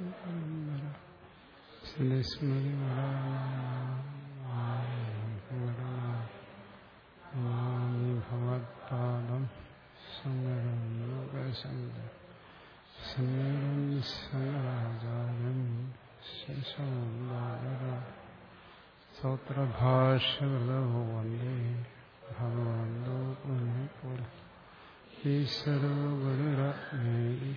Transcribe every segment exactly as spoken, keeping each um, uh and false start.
സ്മൃതി ഭഗവത്പാദം ശങ്കരാചാര്യം സൂത്രഭാഷ്യകൃതോ വന്ദേ ഭഗവന്തോ പുനഃ ഈശ്വരോ ഗുരുരത്നേഹി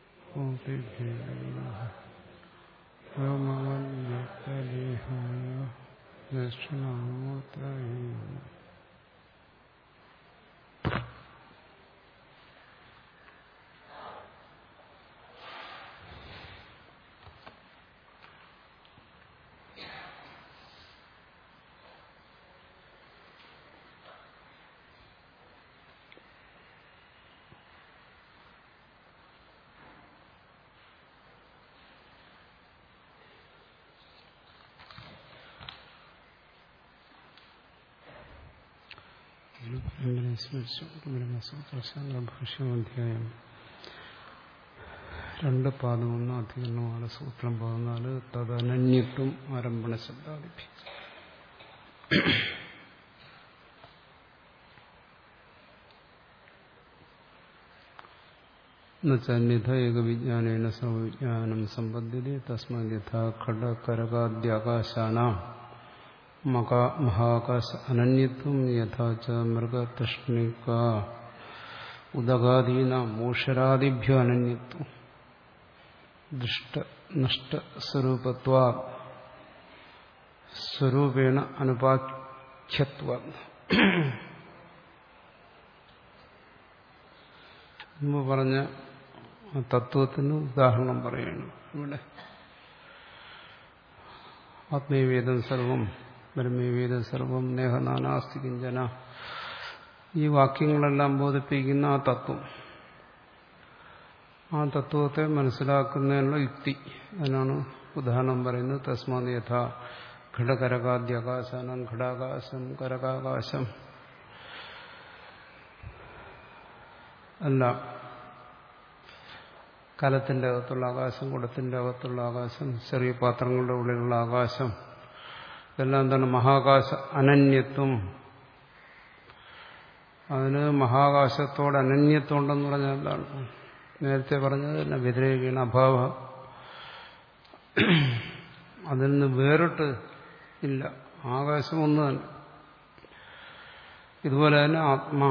വ്യോമവദ്വ്യക്തദേഹായ ദക്ഷിണാമൂർത്തയേ നമഃ. ഭാഷ്യാധ്യായം രണ്ട് പാദമൊന്ന് അധികരണമാണ്. സൂത്രം പതിനാല്. തദനന്യത്വം ആരംഭണ ശബ്ദാദിഭ്യം. എന്നുവെച്ചാൽ ഏകവിജ്ഞാനേന സർവവിജ്ഞാനം സമ്പദ്യത്തെ തസ്മാത് യഥാ ഘടകരകാദ്യാകാശാനാം മഹാകാശ അനന്യത്വം യഥാച മൃഗതൃഷ്ണിക ഉദഗാദീന മൂഷരാദിഭ്യോ അനന്യത്വം ദൃഷ്ട നഷ്ടസ്വരൂപത്വാ സ്വരൂപേണ അനുപാഖ്യത്വ. മുമ്പ് പറഞ്ഞ തത്വത്തിന് ഉദാഹരണം പറയുന്നു ഇവിടെ. ആത്മീയവേദം സർവം ബ്രഹ്മവേദ സർവം നേഹ നാനാസ്തി കിഞ്ചന, ഈ വാക്യങ്ങളെല്ലാം ബോധിപ്പിക്കുന്ന ആ തത്വം, ആ തത്വത്തെ മനസ്സിലാക്കുന്നതിനുള്ള യുക്തി, അതിനാണ് ഉദാഹരണം പറയുന്നത്. തസ്മാത് യഥാ ഘടകരകാദ്യാകാശാനം, ഘടാകാശം കരകാകാശം അല്ല, കലത്തിന്റെ അകത്തുള്ള ആകാശം, കുടത്തിന്റെ അകത്തുള്ള ആകാശം, ചെറിയ പാത്രങ്ങളുടെ ഉള്ളിലുള്ള ആകാശം, ഇതെല്ലാം എന്താണ്? മഹാകാശ അനന്യത്വം. അതിന് മഹാകാശത്തോട് അനന്യത്വം ഉണ്ടെന്ന് പറഞ്ഞാൽ എന്താണ്? നേരത്തെ പറഞ്ഞത് തന്നെ വ്യതിരേകീണ അഭാവ, അതിൽ നിന്ന് വേറിട്ട് ഇല്ല, ആകാശം ഒന്ന് തന്നെ. ഇതുപോലെ തന്നെ ആത്മാ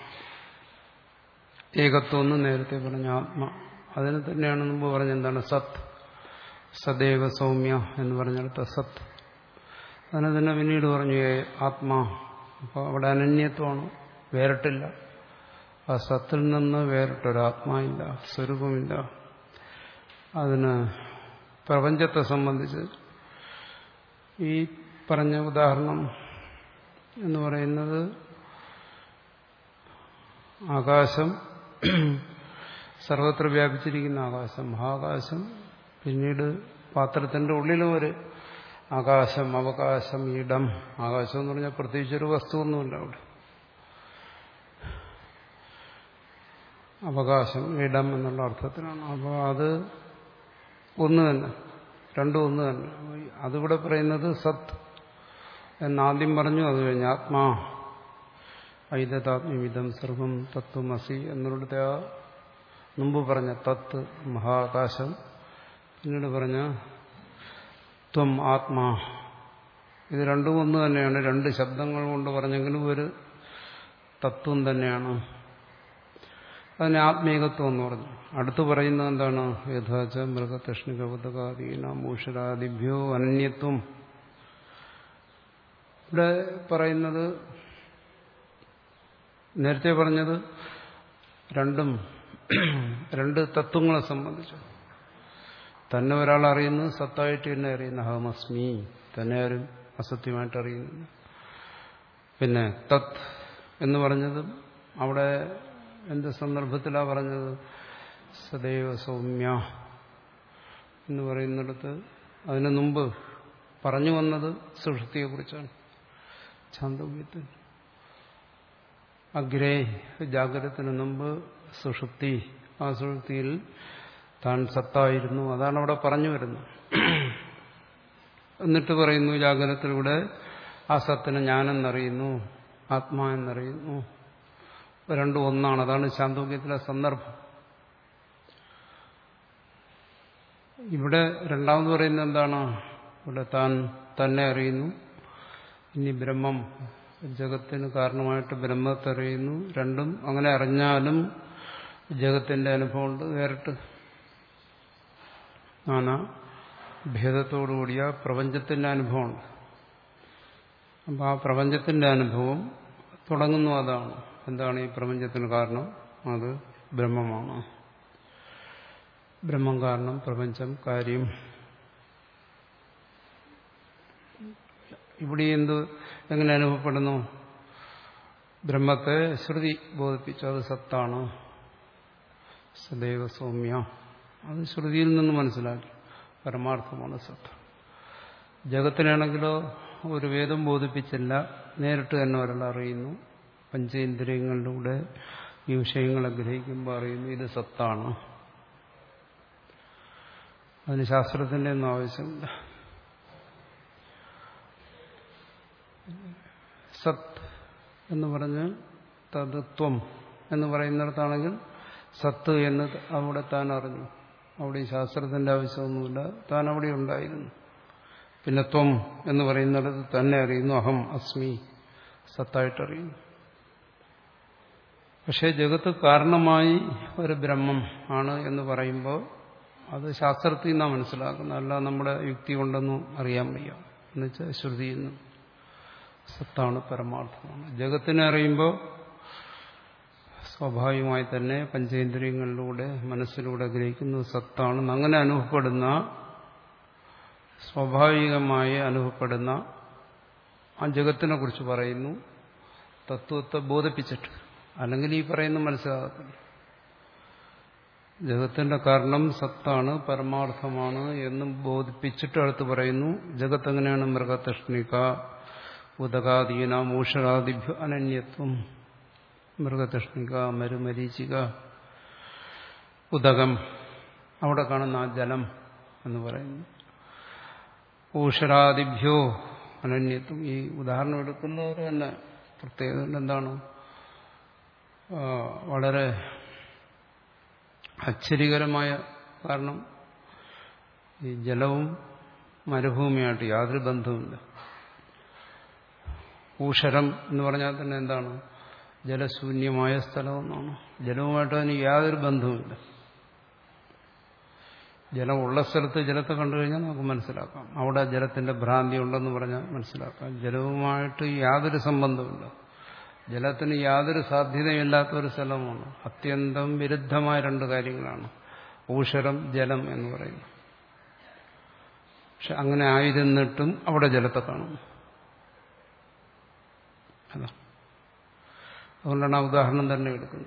ഏകത്വം എന്ന് നേരത്തെ പറഞ്ഞ ആത്മ, അതിന് തന്നെയാണ് മുമ്പ് പറഞ്ഞ എന്താണ്? സത്, സദേവ സൗമ്യ എന്ന് പറഞ്ഞെടുത്ത സത്. അതിനെ തന്നെ പിന്നീട് പറഞ്ഞു ആത്മാ. അപ്പോൾ അവിടെ അനന്യത്വമാണ്, വേറിട്ടില്ല. ആ സത്തിൽ നിന്ന് വേറിട്ടൊരാത്മാവില്ല, സ്വരൂപമില്ല. അതിന് പ്രപഞ്ചത്തെ സംബന്ധിച്ച് ഈ പറഞ്ഞ ഉദാഹരണം എന്ന് പറയുന്നത് ആകാശം, സർവത്ര വ്യാപിച്ചിരിക്കുന്ന ആകാശം, മഹാകാശം, പിന്നീട് പാത്രത്തിന്റെ ഉള്ളിലും ഒരു ആകാശം, അവകാശം, ഇടം. ആകാശം എന്ന് പറഞ്ഞാൽ പ്രത്യേകിച്ചൊരു വസ്തുവൊന്നുമില്ല അവിടെ. അവകാശം, ഇടം എന്നുള്ള അർത്ഥത്തിലാണ്. അപ്പോൾ അത് ഒന്ന് തന്നെ, രണ്ടും ഒന്ന് തന്നെ. അതിവിടെ പറയുന്നത് സത് എന്നാദ്യം പറഞ്ഞു, അത് കഴിഞ്ഞ് ആത്മാ ഐതതാത്മ്യമിതം സർവം തത്വമസി എന്നുള്ളത് ആ മുമ്പ് പറഞ്ഞ തത്ത് മഹാകാശം, പിന്നീട് പറഞ്ഞ ത്വം ആത്മാ. ഇത് രണ്ടും ഒന്ന് തന്നെയാണ്. രണ്ട് ശബ്ദങ്ങൾ കൊണ്ട് പറഞ്ഞെങ്കിലും ഒരു തത്വം തന്നെയാണ്. അതിന് ആത്മീകത്വം എന്ന് പറഞ്ഞു. അടുത്ത് പറയുന്നത് എന്താണ്? യഥാച മൃഗതൃഷ്ണിക ഉദഗാദീന മൂഷരാദിഭ്യോ അനന്യത്വം. ഇവിടെ പറയുന്നത് നേരത്തെ പറഞ്ഞത് രണ്ടും രണ്ട് തത്വങ്ങളെ സംബന്ധിച്ചു. തന്നെ ഒരാൾ അറിയുന്നത് സത്തായിട്ട് തന്നെ അറിയുന്ന അഹമസ്മി, തന്നെ ആരും അസത്യമായിട്ട് അറിയുന്നില്ല. പിന്നെ തത് എന്ന് പറഞ്ഞത് അവിടെ എന്ത് സന്ദർഭത്തിലാണ് പറഞ്ഞത്? സദൈവ സൗമ്യ എന്ന് പറയുന്നിടത്ത് അതിനു മുമ്പ് പറഞ്ഞു വന്നത് സുഷുപ്തിയെക്കുറിച്ചാണ്. ഛാന്തോഗ്യത്തിൽ അഗ്രേ ജാഗ്രതത്തിന് മുമ്പ് സുഷുപ്തി, ആ സുഷുപ്തിയിൽ താൻ സത്തായിരുന്നു. അതാണ് അവിടെ പറഞ്ഞു വരുന്നത്. എന്നിട്ട് പറയുന്നു ജാഗ്രതത്തിലൂടെ ആ സത്തിനെ ഞാനെന്നറിയുന്നു, ആത്മാ എന്നറിയുന്നു. രണ്ടും ഒന്നാണ്. അതാണ് ശാന്തോക്യത്തിലെ സന്ദർഭം. ഇവിടെ രണ്ടാമത് പറയുന്നത് എന്താണ്? ഇവിടെ താൻ തന്നെ അറിയുന്നു. ഇനി ബ്രഹ്മം, ജഗത്തിന് കാരണമായിട്ട് ബ്രഹ്മത്തെ അറിയുന്നു. രണ്ടും അങ്ങനെ അറിഞ്ഞാലും ജഗത്തിന്റെ അനുഭവമുണ്ട് വേറിട്ട്. നാനാ ഭേദത്തോടുകൂടിയ പ്രപഞ്ചത്തിന്റെ അനുഭവമുണ്ട്. അപ്പം ആ പ്രപഞ്ചത്തിന്റെ അനുഭവം തുടങ്ങുന്നു. അതാണ് എന്താണ് ഈ പ്രപഞ്ചത്തിന് കാരണം? അത് ബ്രഹ്മമാണ്. ബ്രഹ്മം കാരണം പ്രപഞ്ചം കാര്യം. ഇവിടെ എന്ത് എങ്ങനെ അനുഭവപ്പെടുന്നു? ബ്രഹ്മത്തെ ശ്രുതി ബോധിപ്പിച്ചു. അത് സത്താണ്, സദൈവ സൗമ്യ. അത് ശ്രുതിയിൽ നിന്ന് മനസ്സിലാക്കി. പരമാർത്ഥമാണ് സത്ത്. ജഗത്തിനാണെങ്കിലോ ഒരു വേദം ബോധിപ്പിച്ചില്ല, നേരിട്ട് തന്നെ ഒരാൾ അറിയുന്നു. പഞ്ചേന്ദ്രിയങ്ങളിലൂടെ ഈ വിഷയങ്ങളെ ഗ്രഹിക്കുമ്പോൾ അറിയുന്നു ഇത് സത്താണ്. അതിന് ശാസ്ത്രത്തിന്റെ ഒന്നും ആവശ്യമില്ല. സത് എന്ന് പറഞ്ഞ് തത്വം എന്ന് പറയുന്നിടത്താണെങ്കിൽ സത്ത് എന്ന് അവിടെ താൻ അറിഞ്ഞു. അവിടെ ഈ ശാസ്ത്രത്തിന്റെ ആവശ്യമൊന്നുമില്ല, താൻ അവിടെ ഉണ്ടായിരുന്നു. പിന്നെ ത്വം എന്ന് പറയുന്നിടത്ത് തന്നെ അറിയുന്നു, അഹം അസ്മി, സത്തായിട്ടറിയുന്നു. പക്ഷേ ജഗത്ത് കാരണമായി ഒരു ബ്രഹ്മം ആണ് എന്ന് പറയുമ്പോൾ അത് ശാസ്ത്രത്തിൽ നിന്നാണ് മനസ്സിലാക്കുന്നത്, അല്ല നമ്മുടെ യുക്തി കൊണ്ടൊന്നും അറിയാൻ വയ്യ. എന്നുവെച്ചാൽ ശ്രുതിയിൽ നിന്ന് സത്താണ്, പരമാർത്ഥമാണ്. ജഗത്തിനെ അറിയുമ്പോൾ സ്വാഭാവികമായി തന്നെ പഞ്ചേന്ദ്രിയങ്ങളിലൂടെ മനസ്സിലൂടെ ഗ്രഹിക്കുന്നത് സത്താണ്. അങ്ങനെ അനുഭവപ്പെടുന്ന, സ്വാഭാവികമായി അനുഭവപ്പെടുന്ന ആ ജഗത്തിനെ കുറിച്ച് പറയുന്നു, തത്വത്തെ ബോധിപ്പിച്ചിട്ട്. അല്ലെങ്കിൽ ഈ പറയുന്ന മനസ്സിലാകത്തില്ല. ജഗത്തിന്റെ കാരണം സത്താണ്, പരമാർത്ഥമാണ് എന്നും ബോധിപ്പിച്ചിട്ട് അടുത്ത് പറയുന്നു ജഗത്ത് എങ്ങനെയാണ് മൃഗതൃഷ്ണിക ഉദകാദീന മൂഷരാദിഭ്യ അനന്യത്വം. മൃഗതൃഷ്ണിക, മരുമരീചിക, ഉദകം, അവിടെ കാണുന്ന ആ ജലം എന്ന് പറയുന്നു. ഊഷരാദിഭ്യോ അനന്യത്വം. ഈ ഉദാഹരണം എടുക്കുന്നവർ തന്നെ പ്രത്യേകത എന്താണ്? വളരെ ആശ്ചര്യകരമായ കാരണം ഈ ജലവും മരുഭൂമിയായിട്ട് യാതൊരു ബന്ധവുമില്ല. ഊഷരം എന്ന് പറഞ്ഞാൽ തന്നെ എന്താണ്? ജലശൂന്യമായ സ്ഥലമെന്നാണ്. ജലവുമായിട്ട് അതിന് യാതൊരു ബന്ധവുമില്ല. ജലം ഉള്ള സ്ഥലത്ത് ജലത്തെ കണ്ടു കഴിഞ്ഞാൽ നമുക്ക് മനസ്സിലാക്കാം. അവിടെ ജലത്തിന്റെ ഭ്രാന്തി ഉണ്ടെന്ന് പറഞ്ഞാൽ മനസ്സിലാക്കാം. ജലവുമായിട്ട് യാതൊരു സംബന്ധമില്ല. ജലത്തിന് യാതൊരു സാധ്യതയില്ലാത്ത ഒരു സ്ഥലമാണ്. അത്യന്തം വിരുദ്ധമായ രണ്ട് കാര്യങ്ങളാണ് ഊഷരം, ജലം എന്ന് പറയുന്നത്. പക്ഷെ അങ്ങനെ ആയിരുന്നിട്ടും അവിടെ ജലത്തെ കാണുന്നു. അതാ അതുകൊണ്ടാണ് ആ ഉദാഹരണം തന്നെ എടുക്കുന്നത്.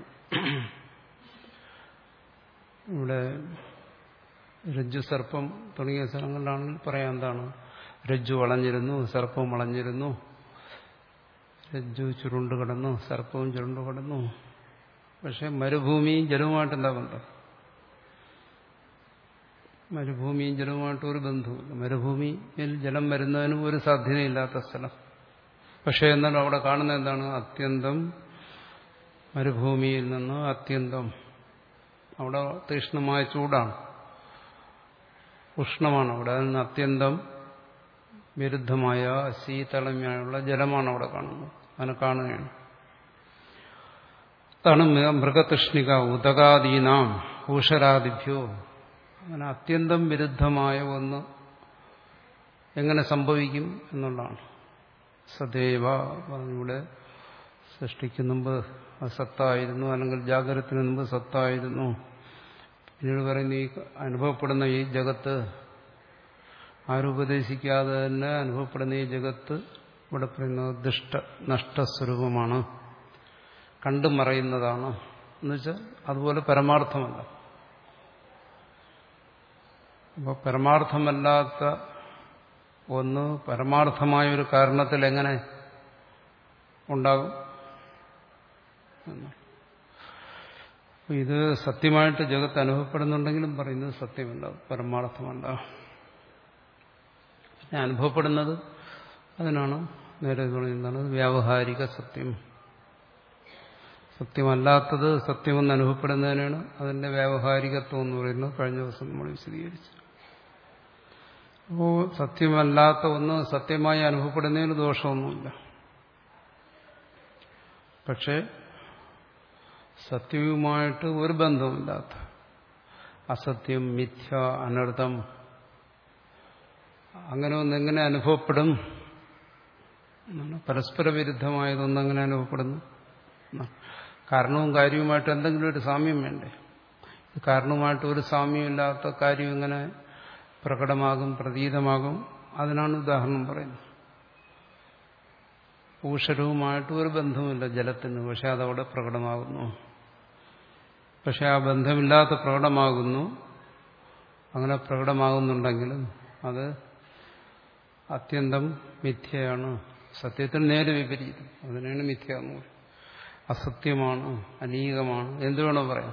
ഇവിടെ രജ്ജു, സർപ്പം തുടങ്ങിയ സ്ഥലങ്ങളിലാണെങ്കിൽ പറയാം എന്താണ്? രജ്ജു വളഞ്ഞിരുന്നു, സർപ്പവും വളഞ്ഞിരുന്നു. രജ്ജു ചുരുണ്ട് കിടന്നു, സർപ്പവും ചുരുണ്ട് കിടന്നു. പക്ഷെ മരുഭൂമിയും ജലവുമായിട്ട് എന്താ ബന്ധം? മരുഭൂമിയും ജലവുമായിട്ട് ഒരു ബന്ധവുമില്ല. മരുഭൂമിയിൽ ജലം വരുന്നതിനും ഒരു സാധ്യതയില്ലാത്ത സ്ഥലം. പക്ഷെ എന്നാൽ അവിടെ കാണുന്ന എന്താണ്? അത്യന്തം മരുഭൂമിയിൽ നിന്ന് അത്യന്തം അവിടെ തീക്ഷ്ണമായ ചൂടാണ്, ഉഷ്ണമാണ്. അവിടെ നിന്ന് അത്യന്തം വിരുദ്ധമായ ശീതളമായുള്ള ജലമാണ് അവിടെ കാണുന്നത്. അതിനെ കാണുകയാണ്. അതാണ് മൃഗതൃഷ്ണിക ഉദകാദീനാം ഊഷരാദിഭ്യോ. അങ്ങനെ അത്യന്തം വിരുദ്ധമായ ഒന്ന് എങ്ങനെ സംഭവിക്കും എന്നുള്ളതാണ്. സദൈവ പറഞ്ഞൂടെ സൃഷ്ടിക്ക് മുമ്പ് സത്തായിരുന്നു, അല്ലെങ്കിൽ ജാഗ്രതത്തിന് മുമ്പ് സത്തായിരുന്നു. പിന്നീട് പറയുന്ന ഈ അനുഭവപ്പെടുന്ന ഈ ജഗത്ത് ആരുപദേശിക്കാതെ തന്നെ അനുഭവപ്പെടുന്ന ഈ ജഗത്ത് ഇവിടെ പറയുന്നത് ദുഷ്ട നഷ്ടസ്വരൂപമാണ്, കണ്ടു മറയുന്നതാണ്. എന്നുവെച്ചാൽ അതുപോലെ പരമാർത്ഥമല്ല. അപ്പോൾ പരമാർത്ഥമല്ലാത്ത ഒന്ന് പരമാർത്ഥമായ ഒരു കാരണത്തിൽ എങ്ങനെ ഉണ്ടാകും? ഇത് സത്യമായിട്ട് ജഗത്ത് അനുഭവപ്പെടുന്നുണ്ടെങ്കിലും പറയുന്നത് സത്യമല്ല, പരമാർത്ഥമല്ല. പിന്നെ അനുഭവപ്പെടുന്നത് അതിനാണ് നേരെ പറയുന്നതാണ് വ്യാവഹാരിക സത്യം. സത്യമല്ലാത്തത് സത്യമെന്ന് അനുഭവപ്പെടുന്നതിനാണ് അതിന്റെ വ്യാവഹാരികത്വം എന്ന് പറയുന്നത്. കഴിഞ്ഞ ദിവസം നമ്മൾ വിശദീകരിച്ചു. അപ്പോൾ സത്യമല്ലാത്ത ഒന്ന് സത്യമായി അനുഭവപ്പെടുന്നതിന് ദോഷമൊന്നുമില്ല. പക്ഷെ സത്യവുമായിട്ട് ഒരു ബന്ധവുമില്ലാത്ത അസത്യം, മിഥ്യ, അനർത്ഥം അങ്ങനെ ഒന്നെങ്ങനെ അനുഭവപ്പെടും? പരസ്പര വിരുദ്ധമായതൊന്നെങ്ങനെ അനുഭവപ്പെടുന്നു? കാരണവും കാര്യവുമായിട്ട് എന്തെങ്കിലും ഒരു സാമ്യം വേണ്ടേ? കാരണവുമായിട്ട് ഒരു സാമ്യമില്ലാത്ത കാര്യം എങ്ങനെ പ്രകടമാകും, പ്രതീതമാകും? അതിനാണ് ഉദാഹരണം പറയുന്നത്. ഊഷരവുമായിട്ട് ഒരു ബന്ധവുമില്ല ജലത്തിന്, പക്ഷെ അതവിടെ പ്രകടമാകുന്നു. പക്ഷെ ആ ബന്ധമില്ലാത്ത പ്രകടമാകുന്നു. അങ്ങനെ പ്രകടമാകുന്നുണ്ടെങ്കിലും അത് അത്യന്തം മിഥ്യയാണ്. സത്യത്തിന് നേരെ വിപരീതം. അതിനാണ് മിഥ്യ എന്ന് പറയുന്നത്. അസത്യമാണ്, അനീകമാണ്, എന്തു വേണോ പറയാം.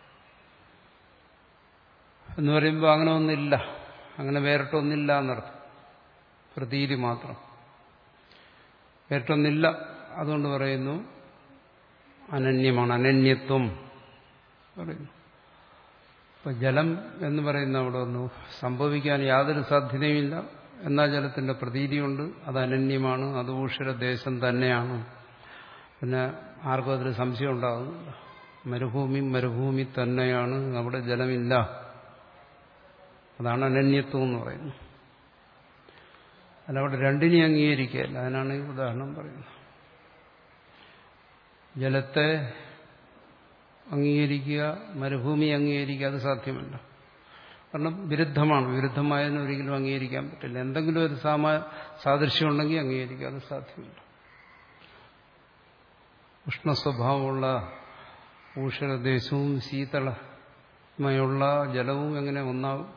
എന്ന് പറയുമ്പോൾ അങ്ങനെ ഒന്നില്ല, അങ്ങനെ വേറിട്ടൊന്നില്ല എന്നർത്ഥം. പ്രതീതി മാത്രം, വേറിട്ടൊന്നില്ല. അതുകൊണ്ട് പറയുന്നു അനന്യമാണ്, അനന്യത്വം പറയുന്നു. ഇപ്പൊ ജലം എന്ന് പറയുന്ന അവിടെ ഒന്നു സംഭവിക്കാൻ യാതൊരു സാധ്യതയുമില്ല. എന്നാൽ ജലത്തിന്റെ പ്രതീതിയുണ്ട്, അത് അനന്യമാണ്, അത് ഊഷരദേശം തന്നെയാണ്. പിന്നെ ആർക്കും അതിൽ സംശയം ഉണ്ടാകുന്നില്ല. മരുഭൂമി മരുഭൂമി തന്നെയാണ്, അവിടെ ജലമില്ല. അതാണ് അനന്യത്വം എന്ന് പറയുന്നത്. അല്ല, അവിടെ രണ്ടിനെയും അംഗീകരിക്കുകയല്ല. അതിനാണ് ഈ ഉദാഹരണം പറയുന്നത്. ജലത്തെ അംഗീകരിക്കുക, മരുഭൂമി അംഗീകരിക്കുക, അത് സാധ്യമല്ല. കാരണം വിരുദ്ധമാണ്. വിരുദ്ധമായതിനെ ഒരിക്കലും അംഗീകരിക്കാൻ പറ്റില്ല. എന്തെങ്കിലും ഒരു സാമാ സാദൃശ്യം ഉണ്ടെങ്കിൽ അംഗീകരിക്കുക, അത് സാധ്യമല്ല. ഉഷ്ണസ്വഭാവമുള്ള ഊഷരദേശവും ശീതളമയുള്ള ജലവും എങ്ങനെ ഒന്നാവും?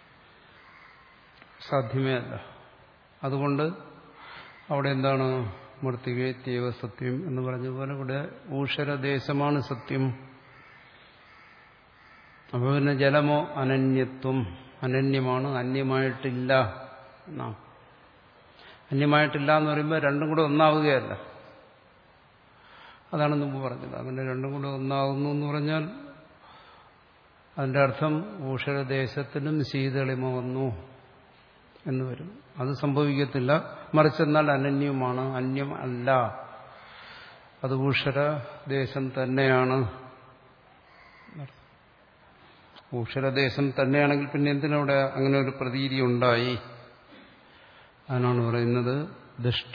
സാധ്യമേ അല്ല. അതുകൊണ്ട് അവിടെ എന്താണ് മൃത്തികേത്യവ സത്യം എന്ന് പറഞ്ഞതുപോലെ ഇവിടെ ഊഷരദേശമാണ് സത്യം. അപ്പോൾ പിന്നെ ജലമോ അനന്യത്വം, അനന്യമാണ്, അന്യമായിട്ടില്ല എന്നാണ്. അന്യമായിട്ടില്ല എന്ന് പറയുമ്പോൾ രണ്ടും കൂടെ ഒന്നാവുകയല്ല. അതാണ് മുമ്പ് പറഞ്ഞത്. അങ്ങനെ രണ്ടും കൂടെ ഒന്നാകുന്നു എന്ന് പറഞ്ഞാൽ അതിന്റെ അർത്ഥം ഊഷരദേശത്തിനും ശീതളിമ വന്നു എന്ന് വരും. അത് സംഭവിക്കത്തില്ല. മറിച്ചെന്നാൽ അനന്യമാണ്, അന്യം അല്ല, അത് ഊഷരദേശം തന്നെയാണ്. ഊഷരദേശം തന്നെയാണെങ്കിൽ പിന്നെ എന്തിനവിടെ അങ്ങനെ ഒരു പ്രതീതി ഉണ്ടായി? അതിനാണ് പറയുന്നത് ദുഷ്ട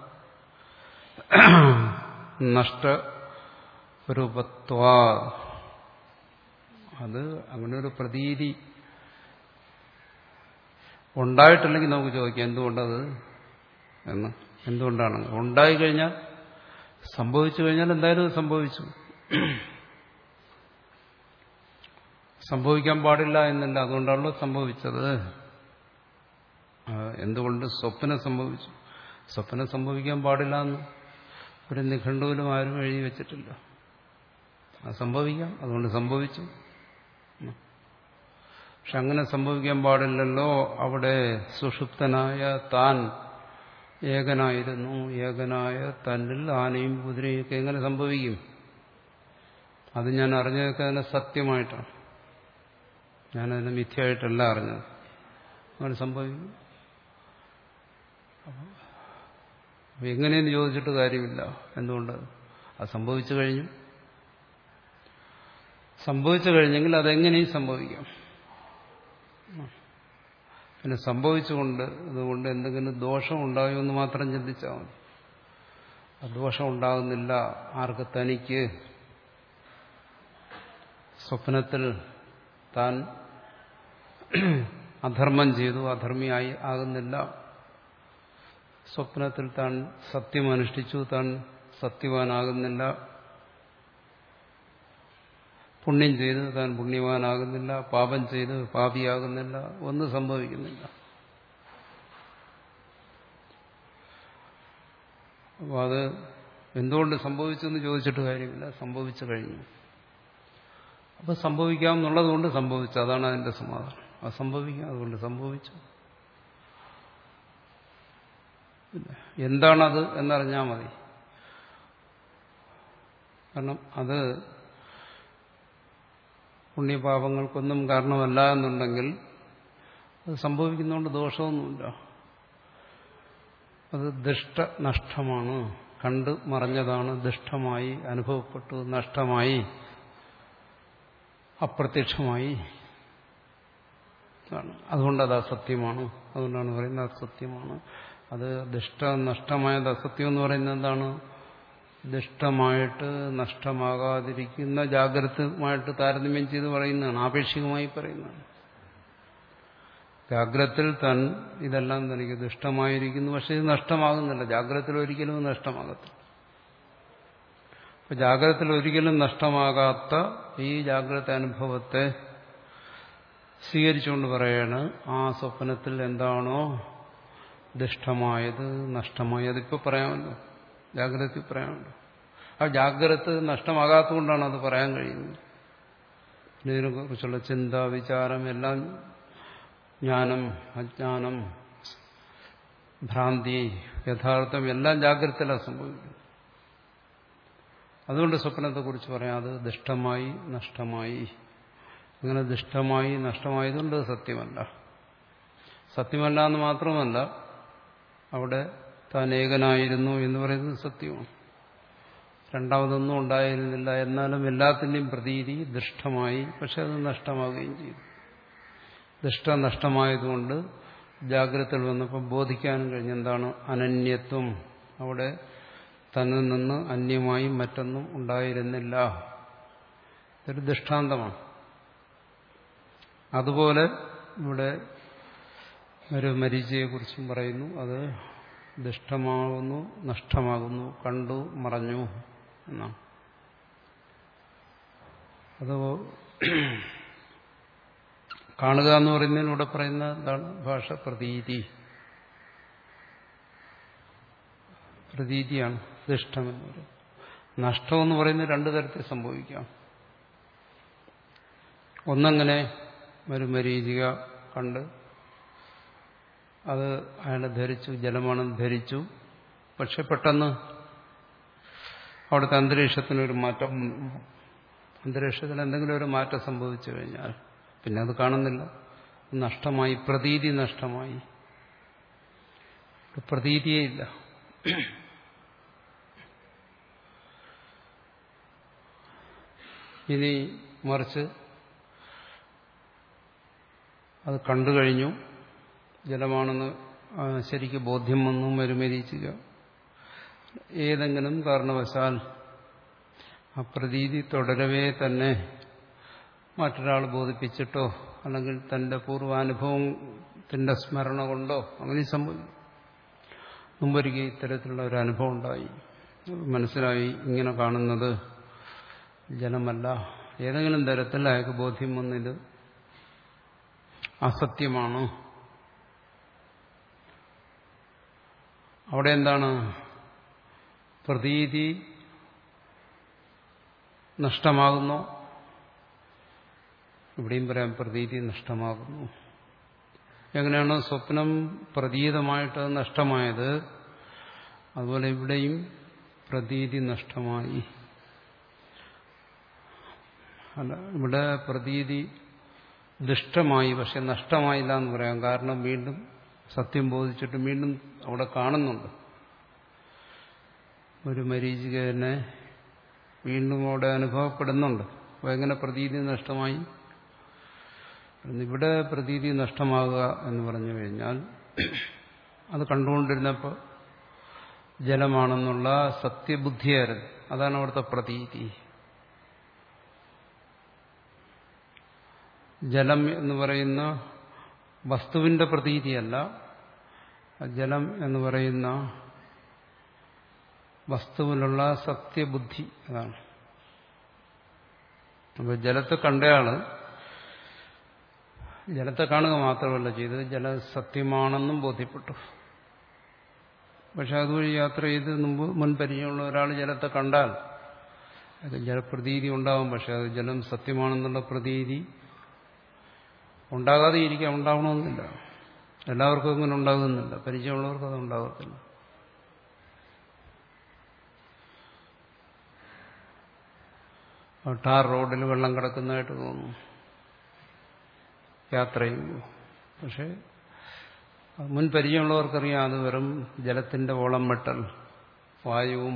നഷ്ടരൂപത്വ. അത് അങ്ങനെ ഒരു പ്രതീതി ഉണ്ടായിട്ടില്ലെങ്കിൽ നമുക്ക് ചോദിക്കാം എന്തുകൊണ്ടത് എന്ന്. എന്തുകൊണ്ടാണ് ഉണ്ടായിക്കഴിഞ്ഞാൽ, സംഭവിച്ചു കഴിഞ്ഞാൽ എന്തായാലും അത് സംഭവിച്ചു. സംഭവിക്കാൻ പാടില്ല എന്നല്ല, അതുകൊണ്ടാണല്ലോ സംഭവിച്ചത്. എന്തുകൊണ്ട് സ്വപ്നം സംഭവിച്ചു? സ്വപ്നം സംഭവിക്കാൻ പാടില്ല എന്ന് ഒരു നിഘണ്ടുവിലും ആരും എഴുതി വെച്ചിട്ടില്ല. അത് സംഭവിക്കാം, അതുകൊണ്ട് സംഭവിച്ചു. പക്ഷെ അങ്ങനെ സംഭവിക്കാൻ പാടില്ലല്ലോ. അവിടെ സുഷുപ്തനായ താൻ ഏകനായിരുന്നു. ഏകനായ തന്നിൽ ആനയും കുതിരയും ഒക്കെ എങ്ങനെ സംഭവിക്കും? അത് ഞാൻ അറിഞ്ഞതൊക്കെ അതിനെ സത്യമായിട്ടാണ്. ഞാനതിനെ മിഥ്യയായിട്ടല്ല അറിഞ്ഞത്. അങ്ങനെ സംഭവിക്കും. അപ്പോൾ എങ്ങനെയെന്ന് ചോദിച്ചിട്ട് കാര്യമില്ല. എന്തുകൊണ്ട്? അത് സംഭവിച്ചു കഴിഞ്ഞു. സംഭവിച്ചു കഴിഞ്ഞെങ്കിൽ അതെങ്ങനെയും സംഭവിക്കാം. പിന്നെ സംഭവിച്ചുകൊണ്ട് അതുകൊണ്ട് എന്തെങ്കിലും ദോഷം ഉണ്ടാകുമെന്ന് മാത്രം ചിന്തിച്ചാൽ മതി. ആ ദോഷം ഉണ്ടാകുന്നില്ല. ആർക്ക്? തനിക്ക്. സ്വപ്നത്തിൽ താൻ അധർമ്മം ചെയ്തു, അധർമ്മിയായി ആകുന്നില്ല. സ്വപ്നത്തിൽ താൻ സത്യം അനുഷ്ഠിച്ചു, താൻ സത്യവാനാകുന്നില്ല. പുണ്യം ചെയ്ത് താൻ പുണ്യവാനാകുന്നില്ല, പാപം ചെയ്ത് പാപിയാകുന്നില്ല. ഒന്നും സംഭവിക്കുന്നില്ല. അപ്പോൾ അത് എന്തുകൊണ്ട് സംഭവിച്ചു എന്ന് ചോദിച്ചിട്ട് കാര്യമില്ല. സംഭവിച്ചു കഴിഞ്ഞു. അപ്പോൾ സംഭവിക്കാമെന്നുള്ളത് കൊണ്ട് സംഭവിച്ചു, അതാണ് അതിന്റെ സമാധാനം. അത് സംഭവിക്കാം, അതുകൊണ്ട് സംഭവിച്ചു. എന്താണത് എന്നറിഞ്ഞാൽ മതി. കാരണം അത് പുണ്യപാപങ്ങൾക്കൊന്നും കാരണമല്ല എന്നുണ്ടെങ്കിൽ അത് സംഭവിക്കുന്നതുകൊണ്ട് ദോഷമൊന്നുമില്ല. അത് ദുഷ്ടനഷ്ടമാണ്, കണ്ടു മറഞ്ഞതാണ്, ദുഷ്ടമായി അനുഭവപ്പെട്ടു, നഷ്ടമായി, അപ്രത്യക്ഷമായി. അതുകൊണ്ടത് അസത്യമാണ്. അതുകൊണ്ടാണ് പറയുന്നത് അസത്യമാണ്. അത് ദുഷ്ട നഷ്ടമായത് അസത്യം എന്ന് പറയുന്നത് എന്താണ്? ദുഷ്ടമായിട്ട് നഷ്ടമാകാതിരിക്കുന്ന ജാഗ്രതമായിട്ട് താരതമ്യം ചെയ്ത് പറയുന്നതാണ്, ആപേക്ഷികമായി പറയുന്നതാണ്. ജാഗ്രതത്തിൽ താൻ ഇതെല്ലാം തനിക്ക് ദുഷ്ടമായിരിക്കുന്നു, പക്ഷെ ഇത് നഷ്ടമാകുന്നില്ല. ജാഗ്രതത്തിൽ ഒരിക്കലും നഷ്ടമാകത്തില്ല. അപ്പൊ ജാഗ്രതത്തിൽ ഒരിക്കലും നഷ്ടമാകാത്ത ഈ ജാഗ്രത അനുഭവത്തെ സ്വീകരിച്ചുകൊണ്ട് പറയാണ് ആ സ്വപ്നത്തിൽ എന്താണോ ദുഷ്ടമായത്, നഷ്ടമായത് ഇപ്പൊ പറയാമല്ലോ, ജാഗ്രതത്തിൽ പറയാമല്ലോ. ആ ജാഗ്രത നഷ്ടമാകാത്തതുകൊണ്ടാണ് അത് പറയാൻ കഴിയുന്നത്. ഇതിനെക്കുറിച്ചുള്ള ചിന്ത, വിചാരം എല്ലാം ജ്ഞാനം, അജ്ഞാനം, ഭ്രാന്തി, യഥാർത്ഥം എല്ലാം ജാഗ്രതയിലാണ് സംഭവിക്കുന്നത്. അതുകൊണ്ട് സ്വപ്നത്തെക്കുറിച്ച് പറയാം അത് ദുഷ്ടമായി, നഷ്ടമായി. അങ്ങനെ ദുഷ്ടമായി, നഷ്ടമായതുകൊണ്ട് സത്യമല്ല. സത്യമല്ല എന്ന് മാത്രമല്ല, അവിടെ താൻ ഏകനായിരുന്നു എന്ന് പറയുന്നത് സത്യമാണ്. രണ്ടാമതൊന്നും ഉണ്ടായിരുന്നില്ല. എന്നാലും എല്ലാത്തിൻ്റെയും പ്രതീതി ദുഷ്ടമായി, പക്ഷെ അത് നഷ്ടമാവുകയും ചെയ്തു. ദുഷ്ട നഷ്ടമായതുകൊണ്ട് ജാഗ്രതയിൽ വന്നപ്പോൾ ബോധിക്കാനും കഴിഞ്ഞു എന്താണ് അനന്യത്വം. അവിടെ തന്നിൽ നിന്ന് അന്യമായി മറ്റൊന്നും ഉണ്ടായിരുന്നില്ല. ഇതൊരു ദൃഷ്ടാന്തമാണ്. അതുപോലെ ഇവിടെ ഒരു മരീചിയെക്കുറിച്ചും പറയുന്നു. അത് ദുഷ്ടമാകുന്നു, നഷ്ടമാകുന്നു, കണ്ടു മറഞ്ഞു എന്നാണ്. അത് കാണുക എന്ന് പറയുന്നതിലൂടെ പറയുന്ന എന്താണ്? ഭാഷ പ്രതീതി. പ്രതീതിയാണ് ദുഷ്ടമെന്ന് പറയുന്നത്. നഷ്ടമെന്ന് പറയുന്നത് രണ്ടു തരത്തിൽ സംഭവിക്കാം. ഒന്നങ്ങനെ ഒരു മരീചിക കണ്ട് അത് അയാളെ ധരിച്ചു, ജലമാണെന്ന് ധരിച്ചു. പക്ഷെ പെട്ടെന്ന് അവിടുത്തെ അന്തരീക്ഷത്തിനൊരു മാറ്റം, അന്തരീക്ഷത്തിന് എന്തെങ്കിലും ഒരു മാറ്റം സംഭവിച്ചു കഴിഞ്ഞാൽ പിന്നെ അത് കാണുന്നില്ല, നഷ്ടമായി, പ്രതീതി നഷ്ടമായി, പ്രതീതിയേ ഇല്ല. ഇനി മറിച്ച് അത് കണ്ടു കഴിഞ്ഞു, ജലമാണെന്ന് ശരിക്ക് ബോധ്യം വന്നു, മരുമരീചിക ഏതെങ്കിലും കാരണവശാൽ ആ പ്രതീതി തുടരവേ തന്നെ മറ്റൊരാൾ ബോധിപ്പിച്ചിട്ടോ അല്ലെങ്കിൽ തന്റെ പൂർവാനുഭവത്തിന്റെ സ്മരണ കൊണ്ടോ അങ്ങനെ സംഭവിക്കും. മുമ്പൊരിക്കൽ ഇത്തരത്തിലുള്ള ഒരു അനുഭവം ഉണ്ടായി, മനസ്സിലായി ഇങ്ങനെ കാണുന്നത് ജലമല്ല. ഏതെങ്കിലും തരത്തിൽ അയാൾക്ക് ബോധ്യം വന്നത് അസത്യമാണ്. അവിടെ എന്താണ്? പ്രതീതി നഷ്ടമാകുന്നു. ഇവിടെയും പറയാം പ്രതീതി നഷ്ടമാകുന്നു. എങ്ങനെയാണോ സ്വപ്നം പ്രതീതമായിട്ട് നഷ്ടമായത്, അതുപോലെ ഇവിടെയും പ്രതീതി നഷ്ടമായി. അല്ല, ഇവിടെ പ്രതീതി ദുഷ്ടമായി, പക്ഷെ നഷ്ടമായില്ല എന്ന് പറയാം. കാരണം വീണ്ടും സത്യം ബോധിച്ചിട്ട് വീണ്ടും അവിടെ കാണുന്നുണ്ട് ഒരു മരീചിക തന്നെ വീണ്ടും അവിടെ അനുഭവപ്പെടുന്നുണ്ട്. അപ്പോൾ എങ്ങനെ പ്രതീതി നഷ്ടമായി? ഇവിടെ പ്രതീതി നഷ്ടമാകുക എന്ന് പറഞ്ഞു കഴിഞ്ഞാൽ അത് കണ്ടുകൊണ്ടിരുന്നപ്പോൾ ജലമാണെന്നുള്ള സത്യബുദ്ധിയായിരുന്നു. അതാണ് അവിടുത്തെ പ്രതീതി. ജലം എന്ന് പറയുന്ന വസ്തുവിന്റെ പ്രതീതിയല്ല, ജലം എന്ന് പറയുന്ന വസ്തുവിലുള്ള സത്യബുദ്ധി, അതാണ്. അപ്പോൾ ജലത്തെ കണ്ടയാള് ജലത്തെ കാണുക മാത്രമല്ല ചെയ്തത്, ജലം സത്യമാണെന്നും ബോധ്യപ്പെട്ടു. പക്ഷെ അതുവഴി യാത്ര ചെയ്ത് മുമ്പ് മുൻ പരിചയമുള്ള ഒരാൾ ജലത്തെ കണ്ടാൽ അത് ജലപ്രതീതി ഉണ്ടാവും. പക്ഷെ അത് ജലം സത്യമാണെന്നുള്ള പ്രതീതി ഉണ്ടാകാതെ ഇരിക്കാം, ഉണ്ടാവണമെന്നില്ല. എല്ലാവർക്കും അങ്ങനെ ഉണ്ടാകുന്നില്ല. പരിചയമുള്ളവർക്ക് അത് ഉണ്ടാകത്തില്ല. ടാർ റോഡിൽ വെള്ളം കിടക്കുന്നതായിട്ട് തോന്നും യാത്ര ചെയ്യുമ്പോൾ. പക്ഷെ മുൻ പരിചയമുള്ളവർക്കറിയാം അത് വെറും ജലത്തിന്റെ ഓളം വെട്ടൽ, വായുവും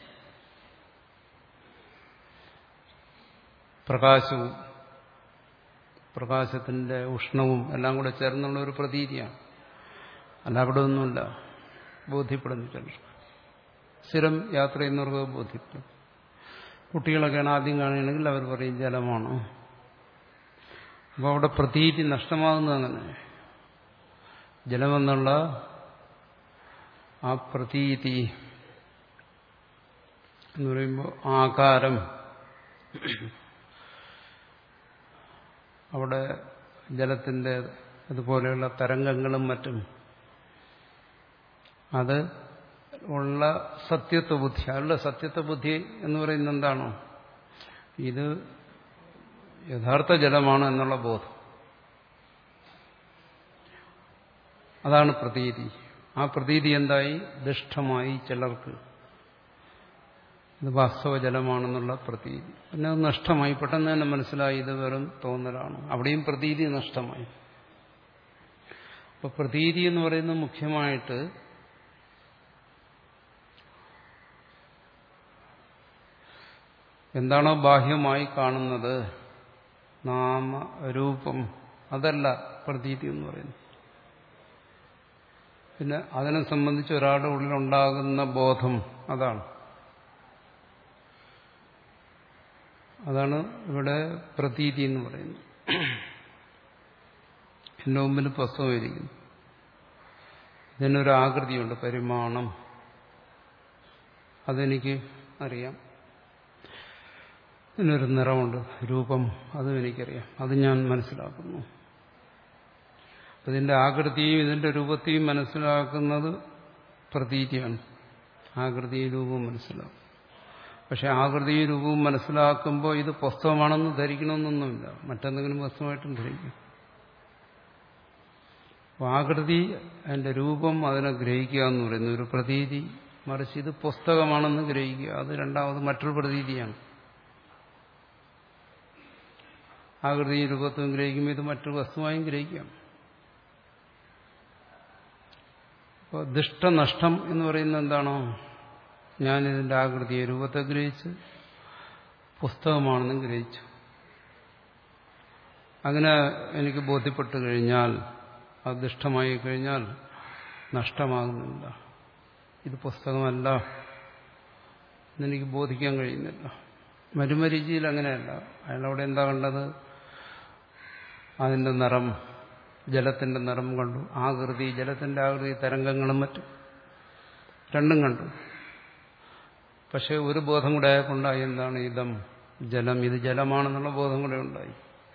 പ്രകാശവും പ്രകാശത്തിന്റെ ഉഷ്ണവും എല്ലാം കൂടെ ചേർന്നുള്ള ഒരു പ്രതീതിയാണ്. അല്ല അവിടെ ഒന്നുമില്ല. ബോധ്യപ്പെടുന്നു ചിലർ. സ്ഥിരം യാത്ര ചെയ്യുന്നവർക്ക് ബോധ്യപ്പെടും. കുട്ടികളൊക്കെയാണ് ആദ്യം കാണുകയാണെങ്കിൽ അവർ പറയും ജലമാണ്. അപ്പോൾ അവിടെ പ്രതീതി നഷ്ടമാകുന്നത് അങ്ങനെ. ജലമെന്നുള്ള ആ പ്രതീതി എന്ന് പറയുമ്പോൾ ആകാരം, അവിടെ ജലത്തിന്റെ അതുപോലെയുള്ള തരംഗങ്ങളും മറ്റും അത് ഉള്ള സത്യത്വ ബുദ്ധി. അതിലുള്ള സത്യത്വ ബുദ്ധി എന്ന് പറയുന്നത് എന്താണോ? ഇത് യഥാർത്ഥ ജലമാണ് എന്നുള്ള ബോധം. അതാണ് പ്രതീതി. ആ പ്രതീതി എന്തായി? ദുഷ്ടമായി ചിലർക്ക്. ഇത് വാസ്തവ ജലമാണെന്നുള്ള പ്രതീതി. പിന്നെ അത് നഷ്ടമായി. പെട്ടെന്ന് തന്നെ മനസ്സിലായി ഇത് വെറും തോന്നലാണ്. അവിടെയും പ്രതീതി നഷ്ടമായി. അപ്പൊ പ്രതീതി എന്ന് പറയുന്നത് മുഖ്യമായിട്ട് എന്താണോ ബാഹ്യമായി കാണുന്നത്, നാമ രൂപം, അതല്ല പ്രതീതി എന്ന് പറയുന്നത്. പിന്നെ അതിനെ സംബന്ധിച്ച് ഒരാളുടെ ഉള്ളിലുണ്ടാകുന്ന ബോധം, അതാണ് അതാണ് ഇവിടെ പ്രതീതി എന്ന് പറയുന്നത്. എന്റെ മുമ്പിൽ പുസ്തകം ഇരിക്കുന്നു. ഇതിനൊരു ആകൃതിയുണ്ട്, പരിമാണം. അതെനിക്ക് അറിയാം. ഇതിനൊരു നിറമുണ്ട്, രൂപം, അതും എനിക്കറിയാം. അത് ഞാൻ മനസ്സിലാക്കുന്നു. ഇതിന്റെ ആകൃതിയും ഇതിന്റെ രൂപത്തെയും മനസ്സിലാക്കുന്നത് പ്രതീതിയാണ്. ആകൃതിയും രൂപവും മനസ്സിലാക്കും. പക്ഷെ ആകൃതിയും രൂപവും മനസ്സിലാക്കുമ്പോൾ ഇത് പുസ്തകമാണെന്ന് ധരിക്കണമെന്നൊന്നുമില്ല. മറ്റെന്തെങ്കിലും പുസ്തകമായിട്ടും ധരിക്കും. അപ്പോൾ ആകൃതി, അതിന്റെ രൂപം, അതിനെ ഗ്രഹിക്കുക എന്ന് പറയുന്ന ഒരു പ്രതീതി. മറിച്ച് ഇത് പുസ്തകമാണെന്ന് ഗ്രഹിക്കുക, അത് രണ്ടാമത് മറ്റൊരു പ്രതീതിയാണ്. ആകൃതിയും രൂപത്വം ഗ്രഹിക്കുമ്പോൾ ഇത് മറ്റൊരു വസ്തുവായും ഗ്രഹിക്കാം. അപ്പോൾ ദുഷ്ടനഷ്ടം എന്ന് പറയുന്നത് എന്താണോ? ഞാനിതിന്റെ ആകൃതിയെ, രൂപത്തെ ഗ്രഹിച്ച് പുസ്തകമാണെന്നും ഗ്രഹിച്ചു. അങ്ങനെ എനിക്ക് ബോധ്യപ്പെട്ടു കഴിഞ്ഞാൽ, അത് ദുഷ്ടമായി കഴിഞ്ഞാൽ നഷ്ടമാകുന്നില്ല. ഇത് പുസ്തകമല്ല എന്നെനിക്ക് ബോധിക്കാൻ കഴിയുന്നില്ല. മരുമരീചിയിൽ അങ്ങനെയല്ല. അയാളവിടെ എന്താ കണ്ടത്? അതിന്റെ നിറം, ജലത്തിന്റെ നിറം കണ്ടു. ആകൃതി, ജലത്തിന്റെ ആകൃതി, തരംഗങ്ങളും മറ്റും രണ്ടും കണ്ടു. പക്ഷെ ഒരു ബോധം കൂടെ അയാൾക്കുണ്ടായി. എന്താണ്? ഇതം ജലം, ഇത് ജലമാണെന്നുള്ള ബോധം കൂടെ ഉണ്ടായി.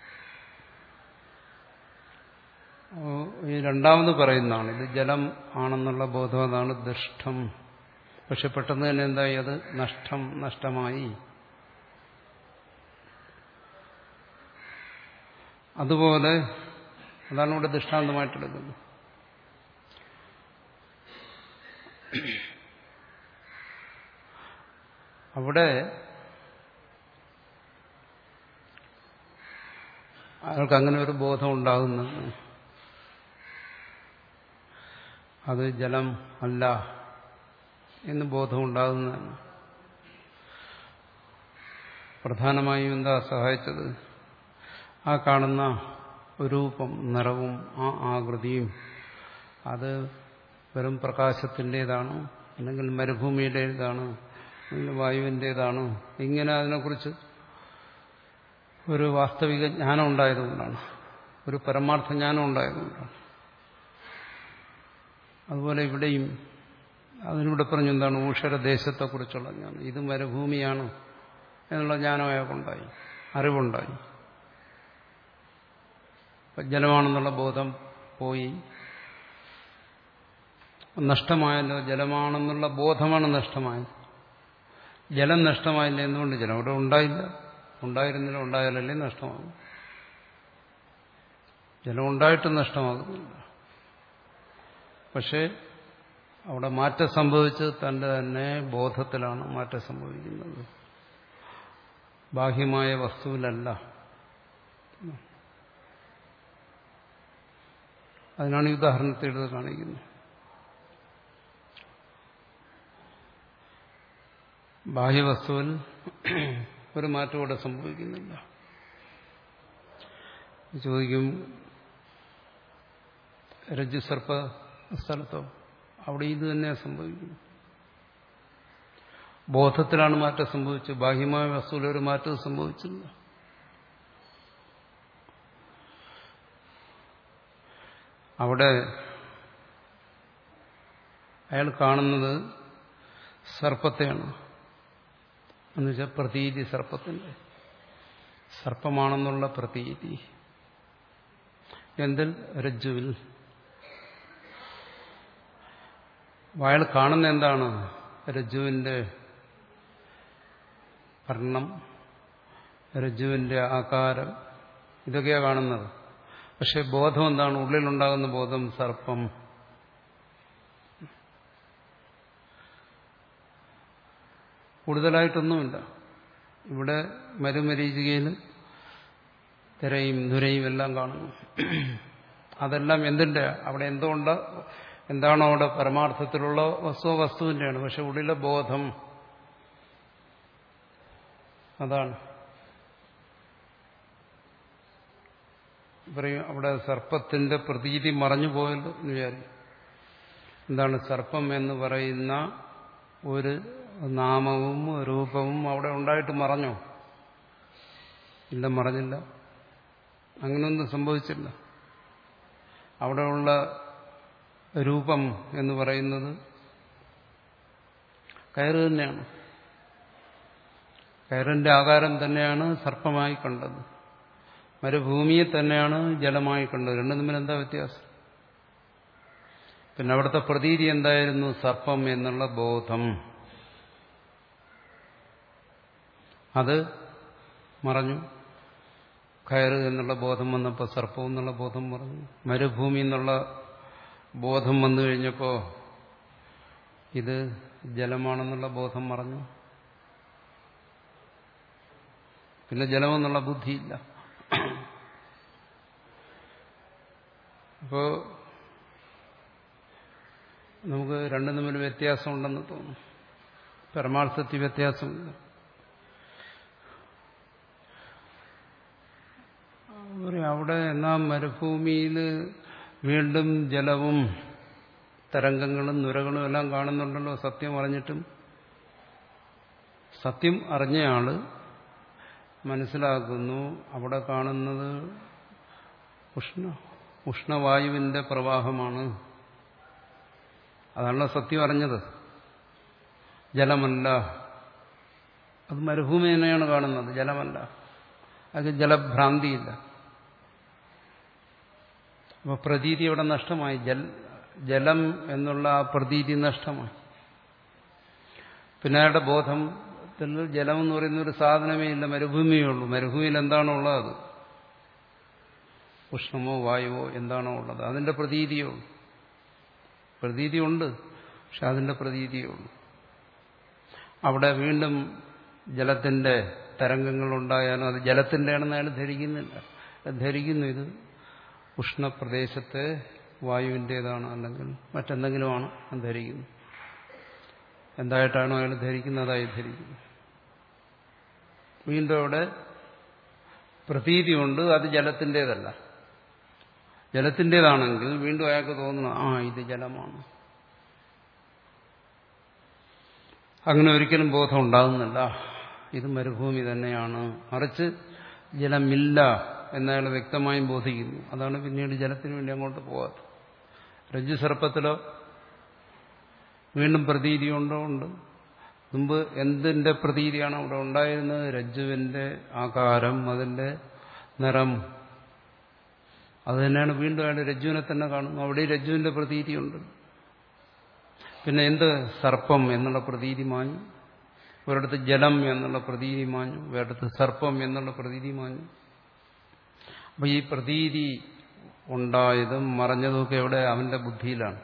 ഈ രണ്ടാമത് പറയുന്നതാണ് ഇത് ജലം ആണെന്നുള്ള ബോധം. അതാണ് ദുഷ്ടം. പക്ഷെ പെട്ടെന്ന് തന്നെ എന്തായി? അത് നഷ്ടം, നഷ്ടമായി. അതുപോലെ അതാണ് ഇവിടെ ദൃഷ്ടാന്തമായിട്ടെടുക്കുന്നത്. അവിടെ അയാൾക്ക് അങ്ങനെ ഒരു ബോധം ഉണ്ടാകുന്നത് അത് ജലം അല്ല എന്ന് ബോധം ഉണ്ടാകുന്നതാണ്. പ്രധാനമായും എന്താ സഹായിച്ചത്? ആ കാണുന്ന രൂപം, നിറവും ആ ആകൃതിയും അത് വെറും പ്രകാശത്തിൻ്റെതാണ്, അല്ലെങ്കിൽ മരുഭൂമിയുടേതാണ്, അല്ലെങ്കിൽ വായുവിൻ്റേതാണ്. ഇങ്ങനെ അതിനെക്കുറിച്ച് ഒരു വാസ്തവിക ജ്ഞാനം ഉണ്ടായതുകൊണ്ടാണ്, ഒരു പരമാർത്ഥ ജ്ഞാനം ഉണ്ടായതുകൊണ്ടാണ്. അതുപോലെ ഇവിടെയും അതിനിവിടെ പറഞ്ഞു എന്താണ്? ഊഷരദേശത്തെക്കുറിച്ചുള്ള ജ്ഞാനം. ഇത് മരുഭൂമിയാണ് എന്നുള്ള ജ്ഞാനം അയാൾക്കുണ്ടായി, അറിവുണ്ടായി. ജലമാണെന്നുള്ള ബോധം പോയി, നഷ്ടമായല്ലോ. ജലമാണെന്നുള്ള ബോധമാണ് നഷ്ടമായത്. ജലം നഷ്ടമായില്ല. എന്തുകൊണ്ട്? ജലം അവിടെ ഉണ്ടായില്ല. ഉണ്ടായിരുന്നില്ല. ഉണ്ടായാലല്ലേ നഷ്ടമാകും. ജലം ഉണ്ടായിട്ട് നഷ്ടമാകുന്നില്ല. പക്ഷെ അവിടെ മാറ്റം സംഭവിച്ചത് തന്റെ തന്നെ ബോധത്തിലാണ് മാറ്റം സംഭവിക്കുന്നത്, ബാഹ്യമായ വസ്തുവിലല്ല. അതിനാണ് ഈ ഉദാഹരണത്തിൽ എടുത്ത് കാണിക്കുന്നത്. ബാഹ്യവസ്തുവിൽ ഒരു മാറ്റം ഇവിടെ സംഭവിക്കുന്നില്ല. ചോദിക്കും, രജ്ജുസർപ്പ സ്ഥലത്തോ? അവിടെ ഇത് തന്നെയാണ് സംഭവിക്കുന്നത്. ബോധത്തിലാണ് മാറ്റം സംഭവിച്ചത്. ബാഹ്യമായ വസ്തുവിൽ ഒരു മാറ്റം സംഭവിച്ചില്ല. അവിടെ അയാൾ കാണുന്നത് സർപ്പത്തെയാണ്. എന്നുവെച്ചാൽ പ്രതീതി സർപ്പത്തിന്റെ, സർപ്പമാണെന്നുള്ള പ്രതീതി. എന്തിൽ? രജ്ജുവിൽ. അയാൾ കാണുന്ന എന്താണ്? രജ്ജുവിന്റെ വർണ്ണം, രജ്ജുവിന്റെ ആകാരം, ഇതൊക്കെയാണ് കാണുന്നത്. പക്ഷെ ബോധം എന്താണ്? ഉള്ളിലുണ്ടാകുന്ന ബോധം സർപ്പം. കൂടുതലായിട്ടൊന്നുമില്ല. ഇവിടെ മരുമരീചികയിൽ തിരയും നുരയും എല്ലാം കാണുന്നു. അതെല്ലാം എന്തിന്റെ? അവിടെ എന്തുകൊണ്ട് എന്താണോ അവിടെ പരമാർത്ഥത്തിലുള്ള വസ്തു വസ്തുവിന്റെയാണ്. പക്ഷെ ഉള്ളിലെ ബോധം അതാണ്. പറയും അവിടെ സർപ്പത്തിന്റെ പ്രതീതി മറഞ്ഞു പോയല്ലോ എന്ന് വിചാരിക്കും. എന്താണ്? സർപ്പം എന്ന് പറയുന്ന ഒരു നാമവും രൂപവും അവിടെ ഉണ്ടായിട്ട് മറഞ്ഞോ? ഇല്ല, മറഞ്ഞില്ല. അങ്ങനെയൊന്നും സംഭവിച്ചില്ല. അവിടെയുള്ള രൂപം എന്ന് പറയുന്നത് കയറ് തന്നെയാണ്. കയറിന്റെ ആകാരം തന്നെയാണ് സർപ്പമായി കണ്ടത്. മരുഭൂമിയെ തന്നെയാണ് ജലമായി കണ്ടത്. രണ്ടും തമ്മിൽ എന്താ വ്യത്യാസം? പിന്നെ അവിടുത്തെ പ്രതീതി എന്തായിരുന്നു? സർപ്പം എന്നുള്ള ബോധം. അത് മറഞ്ഞു. കയറ് എന്നുള്ള ബോധം വന്നപ്പോൾ സർപ്പം എന്നുള്ള ബോധം മറഞ്ഞു. മരുഭൂമി എന്നുള്ള ബോധം വന്നു കഴിഞ്ഞപ്പോൾ ഇത് ജലമാണെന്നുള്ള ബോധം മറഞ്ഞു. പിന്നെ ജലമെന്നുള്ള ബുദ്ധിയില്ല. അപ്പോ നമുക്ക് രണ്ടും തമ്മിൽ വ്യത്യാസമുണ്ടെന്ന് തോന്നും. പരമാർത്ഥത്തിൽ വ്യത്യാസമില്ല. അവിടെ എന്നാ മരുഭൂമിയിൽ വീണ്ടും ജലവും തരംഗങ്ങളും നുരകളും എല്ലാം കാണുന്നുണ്ടല്ലോ. സത്യം അറിഞ്ഞിട്ടും സത്യം അറിഞ്ഞയാള് മനസ്സിലാക്കുന്നു അവിടെ കാണുന്നത് ഉഷ്ണ ഉഷ്ണവായുവിന്റെ പ്രവാഹമാണ്. അതാണല്ലോ സത്യം അറിഞ്ഞത്, ജലമല്ല. അത് മരുഭൂമി തന്നെയാണ് കാണുന്നത്, ജലമല്ല. അത് ജലഭ്രാന്തിയില്ല. അപ്പൊ പ്രതീതി അവിടെ നഷ്ടമായി. ജൽ ജലം എന്നുള്ള ആ പ്രതീതി നഷ്ടമായി. പിന്നെ അയാളുടെ ബോധത്തിൽ ജലം എന്ന് പറയുന്ന ഒരു സാധനമേ ഇല്ല, മരുഭൂമിയേ ഉള്ളൂ. മരുഭൂമിയിൽ എന്താണോ ഉള്ളത് അത് ഉഷ്ണമോ വായുവോ എന്താണോ ഉള്ളത് അതിന്റെ പ്രതീതിയേ ഉള്ളൂ. പ്രതീതി ഉണ്ട്, പക്ഷെ അതിന്റെ പ്രതീതിയേ ഉള്ളൂ. അവിടെ വീണ്ടും ജലത്തിന്റെ തരംഗങ്ങളുണ്ടായാലും അത് ജലത്തിൻ്റെയാണെന്ന് അയാൾ ധരിക്കുന്നില്ല. ധരിക്കുന്നു ഇത് ഉഷ്ണപ്രദേശത്തെ വായുവിൻ്റേതാണ്, അല്ലെങ്കിൽ മറ്റെന്തെങ്കിലുമാണ് ധരിക്കുന്നു. എന്തായിട്ടാണോ അയാൾ ധരിക്കുന്നതായി ധരിക്കുന്നു. വീണ്ടും അവിടെ പ്രതീതിയുണ്ട്, അത് ജലത്തിൻ്റേതല്ല. ജലത്തിൻ്റേതാണെങ്കിൽ വീണ്ടും അയാൾക്ക് തോന്നുന്നു ആ ഇത് ജലമാണ്. അങ്ങനെ ഒരിക്കലും ബോധം ഉണ്ടാകുന്നില്ല, ഇത് മരുഭൂമി തന്നെയാണ്. മറിച്ച് ജലമില്ല എന്നയാൾ വ്യക്തമായും ബോധിക്കുന്നു. അതാണ് പിന്നീട് ജലത്തിന് വേണ്ടി അങ്ങോട്ട് പോകാത്തത്. രജ്ജുസർപ്പത്തിലോ വീണ്ടും പ്രതീതിയുണ്ടോ? ഉണ്ട്. മുമ്പ് എന്തിന്റെ പ്രതീതിയാണ് അവിടെ ഉണ്ടായിരുന്നത്? രജ്ജുവിന്റെ ആകാരം, അതിന്റെ നിറം. അത് തന്നെയാണ് വീണ്ടും അയാൾ രജ്ജുവിനെ തന്നെ കാണുന്നു. അവിടെ രജ്ജുവിന്റെ പ്രതീതിയുണ്ട്. പിന്നെ എന്ത്? സർപ്പം എന്നുള്ള പ്രതീതി മാഞ്ഞു. ഒരിടത്ത് ജലം എന്നുള്ള പ്രതീതി മാഞ്ഞു, വേറെടുത്ത് സർപ്പം എന്നുള്ള പ്രതീതി മാഞ്ഞു. അപ്പൊ ഈ പ്രതീതി ഉണ്ടായതും മറഞ്ഞതുമൊക്കെ എവിടെ? അവന്റെ ബുദ്ധിയിലാണ്.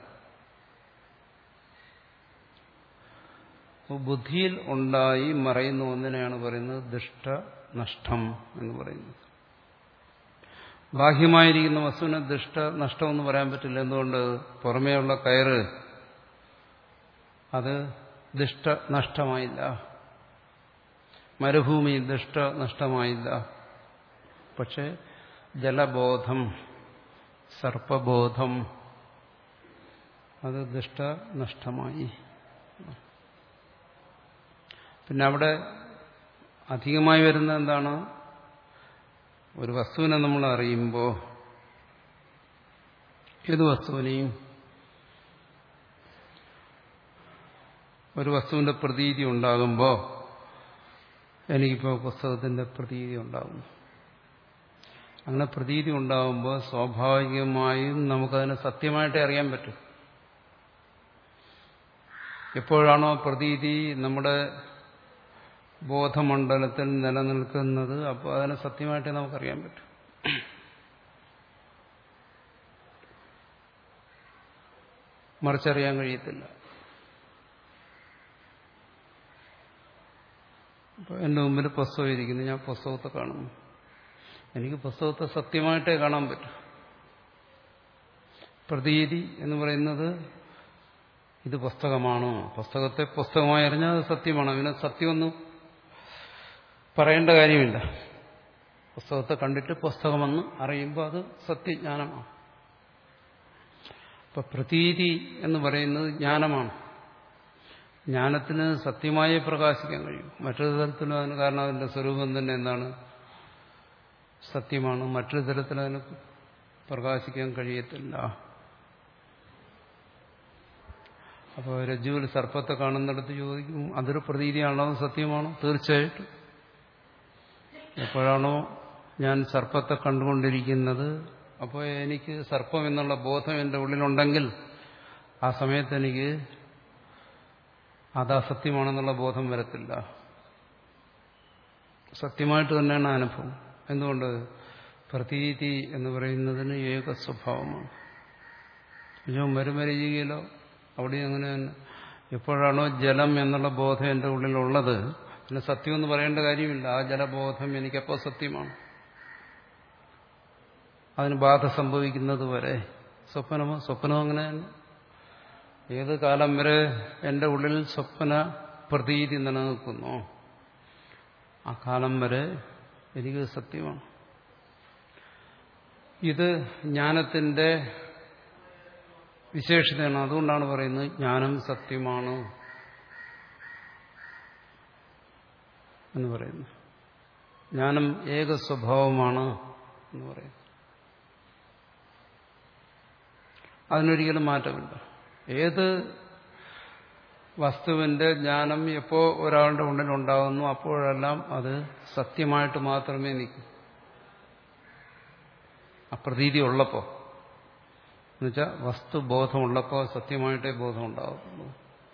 ബുദ്ധിയിൽ ഉണ്ടായി മറയുന്ന ഒന്നിനെയാണ് പറയുന്നത് ദുഷ്ട നഷ്ടം എന്ന് പറയുന്നത്. ബാഹ്യമായിരിക്കുന്ന വസ്തുവിനെ ദുഷ്ട നഷ്ടം എന്ന് പറയാൻ പറ്റില്ല. എന്തുകൊണ്ട്? പുറമേയുള്ള കയറ് അത് ദുഷ്ട നഷ്ടമായില്ല, മരുഭൂമി ദുഷ്ട നഷ്ടമായില്ല. പക്ഷെ ജലബോധം, സർപ്പബോധം അത് ദുഷ്ട നഷ്ടമായി. പിന്നെ അവിടെ അധികമായി വരുന്ന എന്താണ്? ഒരു വസ്തുവിനെ നമ്മൾ അറിയുമ്പോൾ, ഏത് വസ്തുവിനെയും ഒരു വസ്തുവിന്റെ പ്രതീതി ഉണ്ടാകുമ്പോൾ, എനിക്കിപ്പോൾ പുസ്തകത്തിന്റെ പ്രതീതി ഉണ്ടാകുന്നു. അങ്ങനെ പ്രതീതി ഉണ്ടാകുമ്പോൾ സ്വാഭാവികമായും നമുക്കതിനെ സത്യമായിട്ടേ അറിയാൻ പറ്റും. എപ്പോഴാണോ പ്രതീതി നമ്മുടെ ബോധമണ്ഡലത്തിൽ നിലനിൽക്കുന്നത്, അപ്പോൾ അതിനെ സത്യമായിട്ടേ നമുക്കറിയാൻ പറ്റും. മറിച്ചറിയാൻ കഴിയത്തില്ല. അപ്പോൾ എൻ്റെ മുമ്പിൽ പുസ്തകം ഇരിക്കുന്നു, ഞാൻ പുസ്തകത്തെ കാണുന്നു. എനിക്ക് പുസ്തകത്തെ സത്യമായിട്ടേ കാണാൻ പറ്റും. പ്രതീതി എന്ന് പറയുന്നത് ഇത് പുസ്തകമാണോ, പുസ്തകത്തെ പുസ്തകമായി അറിഞ്ഞാൽ അത് സത്യമാണ്. അതിനെ സത്യമൊന്നും പറയേണ്ട കാര്യമില്ല. പുസ്തകത്തെ കണ്ടിട്ട് പുസ്തകമെന്ന് അറിയുമ്പോൾ അത് സത്യജ്ഞാനമാണ്. ഇപ്പൊ പ്രതീതി എന്ന് പറയുന്നത് ജ്ഞാനമാണ്. ജ്ഞാനത്തിന് സത്യമായി പ്രകാശിക്കാൻ കഴിയും. മറ്റൊരു തരത്തിലും അതിന്, കാരണം അതിന്റെ സ്വരൂപം തന്നെ എന്താണ്? സത്യമാണ്. മറ്റൊരു തരത്തിൽ അതിന് പ്രകാശിക്കാൻ കഴിയത്തില്ല. അപ്പോൾ രജ്ജുവിൽ സർപ്പത്തെ കാണുന്നിടത്ത് ചോദിക്കും, അതൊരു പ്രതീതിയാണോ, അത് സത്യമാണോ? തീർച്ചയായിട്ടും. എപ്പോഴാണോ ഞാൻ സർപ്പത്തെ കണ്ടുകൊണ്ടിരിക്കുന്നത്, അപ്പോൾ എനിക്ക് സർപ്പം എന്നുള്ള ബോധം എൻ്റെ ഉള്ളിലുണ്ടെങ്കിൽ ആ സമയത്ത് എനിക്ക് അത് അസത്യമാണെന്നുള്ള ബോധം വരത്തില്ല. സത്യമായിട്ട് തന്നെയാണ് അനുഭവം. എന്തുകൊണ്ട്? പ്രതീതി എന്ന് പറയുന്നതിന് ഏക സ്വഭാവമാണ്. മരുമരീചികയിലോ അവിടെ അങ്ങനെ തന്നെ. എപ്പോഴാണോ ജലം എന്നുള്ള ബോധം എൻ്റെ ഉള്ളിലുള്ളത്, പിന്നെ സത്യമെന്ന് പറയേണ്ട കാര്യമില്ല. ആ ജലബോധം എനിക്കപ്പോൾ സത്യമാണ്. അതിന് ബാധ സംഭവിക്കുന്നത് വരെ. സ്വപ്നമോ സ്വപ്നം അങ്ങനെ തന്നെ. ഏത് കാലം വരെ എൻ്റെ ഉള്ളിൽ സ്വപ്ന പ്രതീതി നിലനിൽക്കുന്നു, ആ കാലം വരെ എനിക്ക് സത്യമാണ്. ഇത് ജ്ഞാനത്തിന്റെ വിശേഷതയാണ്. അതുകൊണ്ടാണ് പറയുന്നത് ജ്ഞാനം സത്യമാണ് എന്ന് പറയുന്നു. ജ്ഞാനം ഏക സ്വഭാവമാണ് എന്ന് പറയുന്നു. അതിനൊരിക്കലും മാറ്റമില്ല. ഏത് വസ്തുവിന്റെ ജ്ഞാനം എപ്പോ ഒരാളുടെ ഉള്ളിൽ ഉണ്ടാകുന്നു, അപ്പോഴെല്ലാം അത് സത്യമായിട്ട് മാത്രമേ നിൽക്കൂ. അപ്രതീതി ഉള്ളപ്പോ, എന്നുവെച്ചാൽ വസ്തുബോധമുള്ളപ്പോൾ സത്യമായിട്ടേ ബോധം ഉണ്ടാകുന്നു.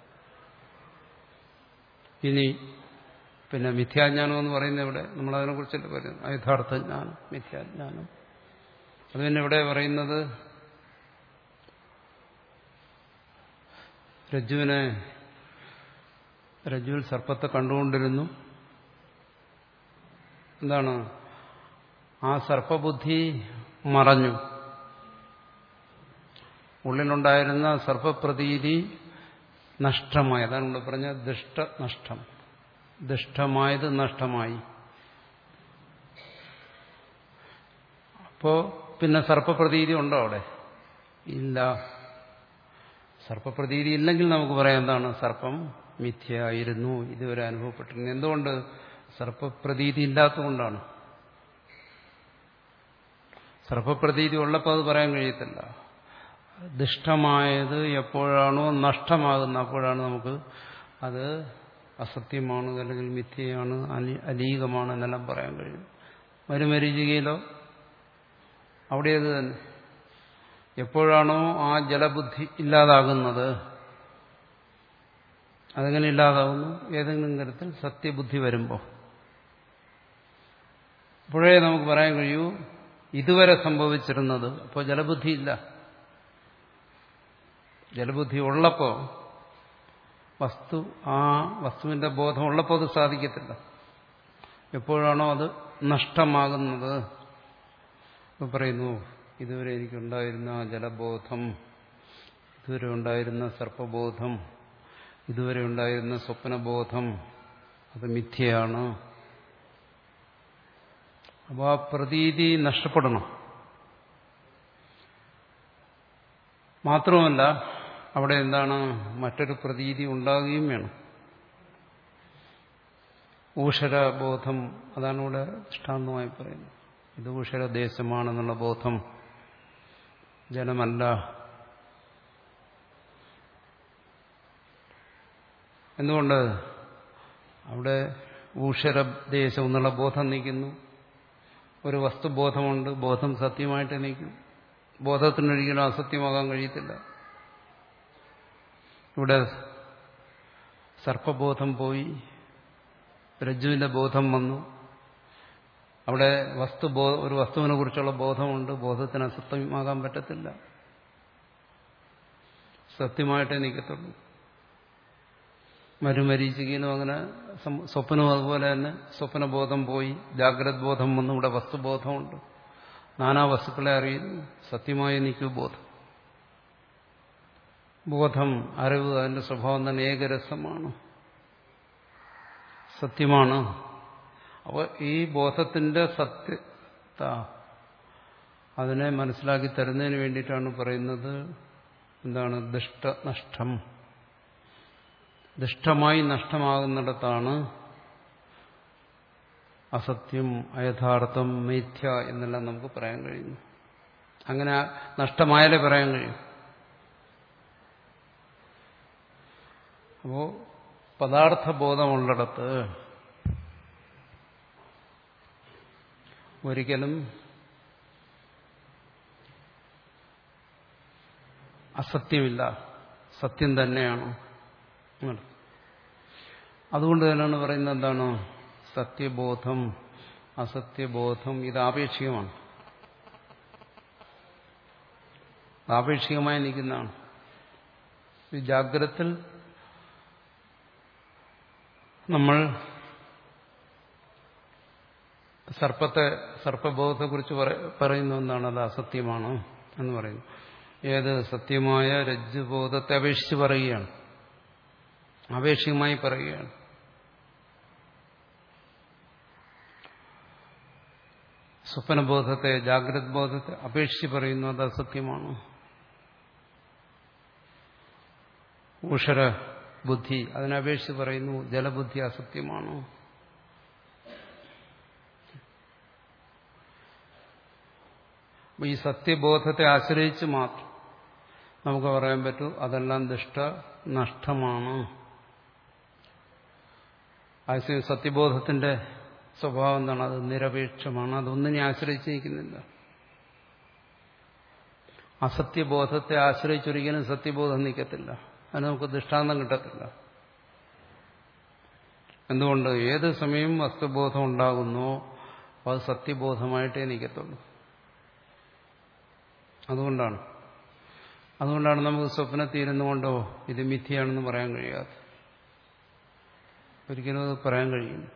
ഇനി പിന്നെ മിഥ്യാജ്ഞാനം എന്ന് പറയുന്നത് ഇവിടെ നമ്മളതിനെ കുറിച്ചല്ലേ പറയുന്നത്. യഥാർത്ഥ ജ്ഞാനം, മിഥ്യാജ്ഞാനം. അത് പിന്നെ ഇവിടെ പറയുന്നത് രജ്ജുവിനെ രജ്ജുവിൽ സർപ്പത്തെ കണ്ടുകൊണ്ടിരുന്നു. എന്താണ്? ആ സർപ്പബുദ്ധി മറഞ്ഞു. ഉള്ളിലുണ്ടായിരുന്ന സർപ്പപ്രതീതി നഷ്ടമായി. അതാണ് ഇവിടെ പറഞ്ഞ ദുഷ്ടനഷ്ടം. ദുഷ്ടമായത് നഷ്ടമായി. അപ്പോ പിന്നെ സർപ്പപ്രതീതി ഉണ്ടോ അവിടെ? ഇല്ല. സർപ്പപ്രതീതി ഇല്ലെങ്കിൽ നമുക്ക് പറയാം എന്താണ്? സർപ്പം മിഥ്യയായിരുന്നു, ഇതുവരെ അനുഭവപ്പെട്ടിരുന്നു. എന്തുകൊണ്ട്? സർപ്പപ്രതീതി ഇല്ലാത്തതുകൊണ്ടാണ്. സർപ്പപ്രതീതി ഉള്ളപ്പോൾ അത് പറയാൻ കഴിയത്തില്ല. ദുഷ്ടമായത് എപ്പോഴാണോ നഷ്ടമാകുന്നത്, അപ്പോഴാണ് നമുക്ക് അത് അസത്യമാണ്, അല്ലെങ്കിൽ മിഥ്യയാണ്, അലീകമാണ് എന്നെല്ലാം പറയാൻ കഴിയും. മരുമരീചികയിലോ അവിടെ അത് തന്നെ. എപ്പോഴാണോ ആ ജലബുദ്ധി ഇല്ലാതാകുന്നത്, അതെങ്ങനെ ഇല്ലാതാവുന്നു? ഏതെങ്കിലും തരത്തിൽ സത്യബുദ്ധി വരുമ്പോൾ. അപ്പോഴേ നമുക്ക് പറയാൻ കഴിയൂ ഇതുവരെ സംഭവിച്ചിരുന്നത്. അപ്പോൾ ജലബുദ്ധിയില്ല. ജലബുദ്ധി ഉള്ളപ്പോൾ വസ്തു ആ വസ്തുവിന്റെ ബോധം ഉള്ളപ്പോൾ അത് സാധിക്കത്തില്ല. എപ്പോഴാണോ അത് നഷ്ടമാകുന്നത്, ഇപ്പോൾ പറയുന്നു ഇതുവരെ എനിക്കുണ്ടായിരുന്ന ജലബോധം, ഇതുവരെ ഉണ്ടായിരുന്ന സർപ്പബോധം, ഇതുവരെ ഉണ്ടായിരുന്ന സ്വപ്നബോധം അത് മിഥ്യയാണ്. അപ്പോൾ ആ പ്രതീതി നഷ്ടപ്പെടണം. മാത്രമല്ല അവിടെ എന്താണ് മറ്റൊരു പ്രതീതി ഉണ്ടാകുകയും വേണം. ഊഷരബോധം, അതാണ് ഇവിടെ ദൃഷ്ടാന്തമായി പറയുന്നത്. ഇത് ഊഷരദേശമാണെന്നുള്ള ബോധം, ജലമല്ല. എന്തുകൊണ്ട്? അവിടെ ഊഷരദേശം എന്നുള്ള ബോധം നിൽക്കുന്നു. ഒരു വസ്തുബോധമുണ്ട്, ബോധം സത്യമായിട്ട് നിൽക്കും. ബോധത്തിനൊരിക്കലും അസത്യമാകാൻ കഴിയത്തില്ല. ഇവിടെ സർപ്പബോധം പോയി, രജ്ജുവിന്റെ ബോധം വന്നു. അവിടെ വസ്തു ഒരു വസ്തുവിനെ കുറിച്ചുള്ള ബോധമുണ്ട്, ബോധത്തിന് അസത്യമാകാൻ പറ്റത്തില്ല. സത്യമായിട്ടേ നിൽക്കത്തുള്ളൂ. മരുമരീചികനും അങ്ങനെ സ്വപ്നവും അതുപോലെ തന്നെ സ്വപ്നബോധം പോയി, ജാഗ്രത് ബോധം വന്നു. ഇവിടെ വസ്തുബോധമുണ്ട്, നാനാ വസ്തുക്കളെ അറിയുന്നു. സത്യമായി നിൽക്കൂ ബോധം. ബോധം, അറിവ്, അതിന്റെ സ്വഭാവം തന്നെ ഏകരസമാണ്, സത്യമാണ്. അപ്പോൾ ഈ ബോധത്തിന്റെ സത്യത അതിനെ മനസ്സിലാക്കി തരുന്നതിന് വേണ്ടിയിട്ടാണ് പറയുന്നത് എന്താണ് ദുഷ്ടനഷ്ടം. ദുഷ്ടമായി നഷ്ടമാകുന്നിടത്താണ് അസത്യം, അയഥാർത്ഥം, മിഥ്യ എന്നെല്ലാം നമുക്ക് പറയാൻ കഴിയുന്നു. അങ്ങനെ നഷ്ടമായാലേ പറയാൻ കഴിയും. അപ്പോ പദാർത്ഥബോധമുള്ളിടത്ത് ഒരിക്കലും അസത്യമില്ല, സത്യം തന്നെയാണ്. അതുകൊണ്ട് തന്നെയാണ് പറയുന്നത് എന്താണ് സത്യബോധം അസത്യബോധം ഇത് ആപേക്ഷികമാണ്, ആപേക്ഷികമായി നിൽക്കുന്നതാണ്. ഈ ജാഗ്രത്തിൽ നമ്മൾ സർപ്പത്തെ സർപ്പബോധത്തെക്കുറിച്ച് പറയുന്ന ഒന്നാണ് അത് അസത്യമാണ് എന്ന് പറയുന്നു. ഏത് സത്യമായ രജ്ജുബോധത്തെ അപേക്ഷിച്ച് പറയുകയാണ്, ആപേക്ഷികമായി പറയുകയാണ്. സ്വപ്നബോധത്തെ ജാഗ്രത് ബോധത്തെ അപേക്ഷിച്ച് പറയുന്നു അത് അസത്യമാണ്. ഊഷര ബുദ്ധി അതിനപേക്ഷിച്ച് പറയുന്നു ജലബുദ്ധി അസത്യമാണ്. ഈ സത്യബോധത്തെ ആശ്രയിച്ച് മാത്രം നമുക്ക് പറയാൻ പറ്റൂ അതെല്ലാം ദുഷ്ട നഷ്ടമാണ്. ആശയം സത്യബോധത്തിന്റെ സ്വഭാവം എന്താണ്? അത് നിരപേക്ഷമാണ്, അതൊന്നിനെ ആശ്രയിച്ച് നിൽക്കുന്നില്ല. അസത്യബോധത്തെ ആശ്രയിച്ചൊരിക്കലും സത്യബോധം നിൽക്കത്തില്ല, അത് നമുക്ക് ദൃഷ്ടാന്തം കിട്ടത്തില്ല. എന്തുകൊണ്ട്? ഏത് സമയം വസ്തുബോധം ഉണ്ടാകുന്നോ അത് സത്യബോധമായിട്ടേ നിൽക്കത്തുള്ളൂ. അതുകൊണ്ടാണ് അതുകൊണ്ടാണ് നമുക്ക് സ്വപ്നത്തിരുന്നു കൊണ്ടോ ഇത് മിഥ്യയാണെന്ന് പറയാൻ കഴിയാതെ. ഒരിക്കലും അത് പറയാൻ കഴിയില്ല.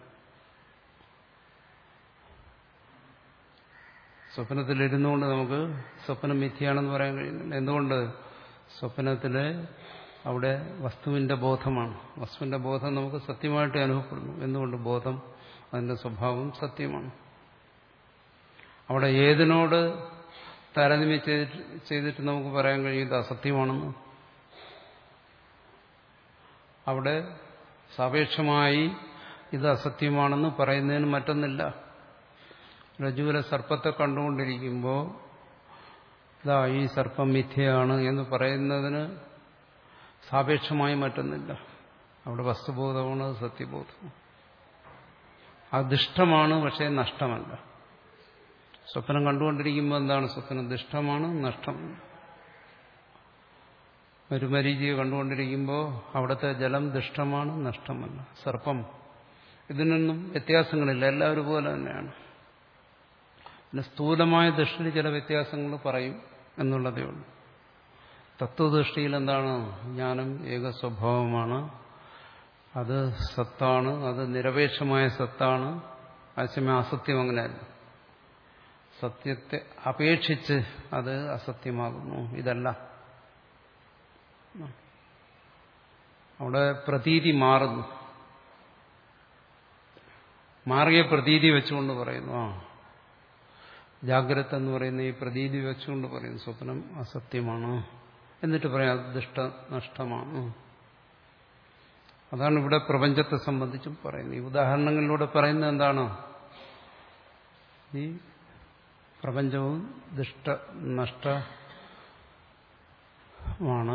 സ്വപ്നത്തിലിരുന്നുകൊണ്ട് നമുക്ക് സ്വപ്നം മിഥ്യയാണെന്ന് പറയാൻ കഴിയുന്നില്ല. എന്തുകൊണ്ട്? സ്വപ്നത്തിലെ അവിടെ വസ്തുവിന്റെ ബോധമാണ്. വസ്തുവിന്റെ ബോധം നമുക്ക് സത്യമായിട്ട് അനുഭവപ്പെടുന്നു. എന്തുകൊണ്ട്? ബോധം അതിന്റെ സ്വഭാവം സത്യമാണ്. അവിടെ ഏതിനോട് താരതമ്യം ചെയ്തിട്ട് ചെയ്തിട്ട് നമുക്ക് പറയാൻ കഴിയും ഇത് അസത്യമാണെന്ന്? അവിടെ സാപേക്ഷമായി ഇത് അസത്യമാണെന്ന് പറയുന്നതിന് മറ്റൊന്നില്ല. രജ്ജുവിലെ സർപ്പത്തെ കണ്ടുകൊണ്ടിരിക്കുമ്പോൾ ഇതാ ഈ സർപ്പം മിഥ്യയാണ് എന്ന് പറയുന്നതിന് സാപേക്ഷമായി മറ്റൊന്നില്ല. അവിടെ വസ്തുബോധമാണ്, സത്യബോധമാണ്. അദിഷ്ടമാണ്, പക്ഷേ നഷ്ടമല്ല. സ്വപ്നം കണ്ടുകൊണ്ടിരിക്കുമ്പോൾ എന്താണ് സ്വപ്നം? ദുഷ്ടമാണ്, നഷ്ടമാണ്. മരുമരീചിയെ കണ്ടുകൊണ്ടിരിക്കുമ്പോൾ അവിടുത്തെ ജലം ദുഷ്ടമാണ്, നഷ്ടമല്ല. സർപ്പം ഇതിനൊന്നും വ്യത്യാസങ്ങളില്ല, എല്ലാവരും പോലെ തന്നെയാണ്. പിന്നെ സ്ഥൂലമായ ദൃഷ്ടിയിൽ ചില വ്യത്യാസങ്ങൾ പറയും എന്നുള്ളതേ ഉള്ളൂ. തത്വദൃഷ്ടിയിൽ എന്താണ്? ജ്ഞാനം ഏക സ്വഭാവമാണ്, അത് സത്താണ്, അത് നിരപേക്ഷമായ സത്താണ്. അതേസമയം അസത്യം അങ്ങനെയല്ല, സത്യത്തെ അപേക്ഷിച്ച് അത് അസത്യമാകുന്നു. ഇതല്ല, അവിടെ പ്രതീതി മാറുന്നു. മാറിയ പ്രതീതി വെച്ചുകൊണ്ട് പറയുന്നു. ആ ജാഗ്രത എന്ന് പറയുന്ന ഈ പ്രതീതി വെച്ചുകൊണ്ട് പറയുന്നു സ്വപ്നം അസത്യമാണ്. എന്നിട്ട് പറയാം അത് ദുഷ്ട നഷ്ടമാണ്. അതാണ് ഇവിടെ പ്രപഞ്ചത്തെ സംബന്ധിച്ചും പറയുന്നത്. ഈ ഉദാഹരണങ്ങളിലൂടെ പറയുന്നത് എന്താണ്? ഈ പ്രപഞ്ചവും ദുഷ്ട നഷ്ടമാണ്.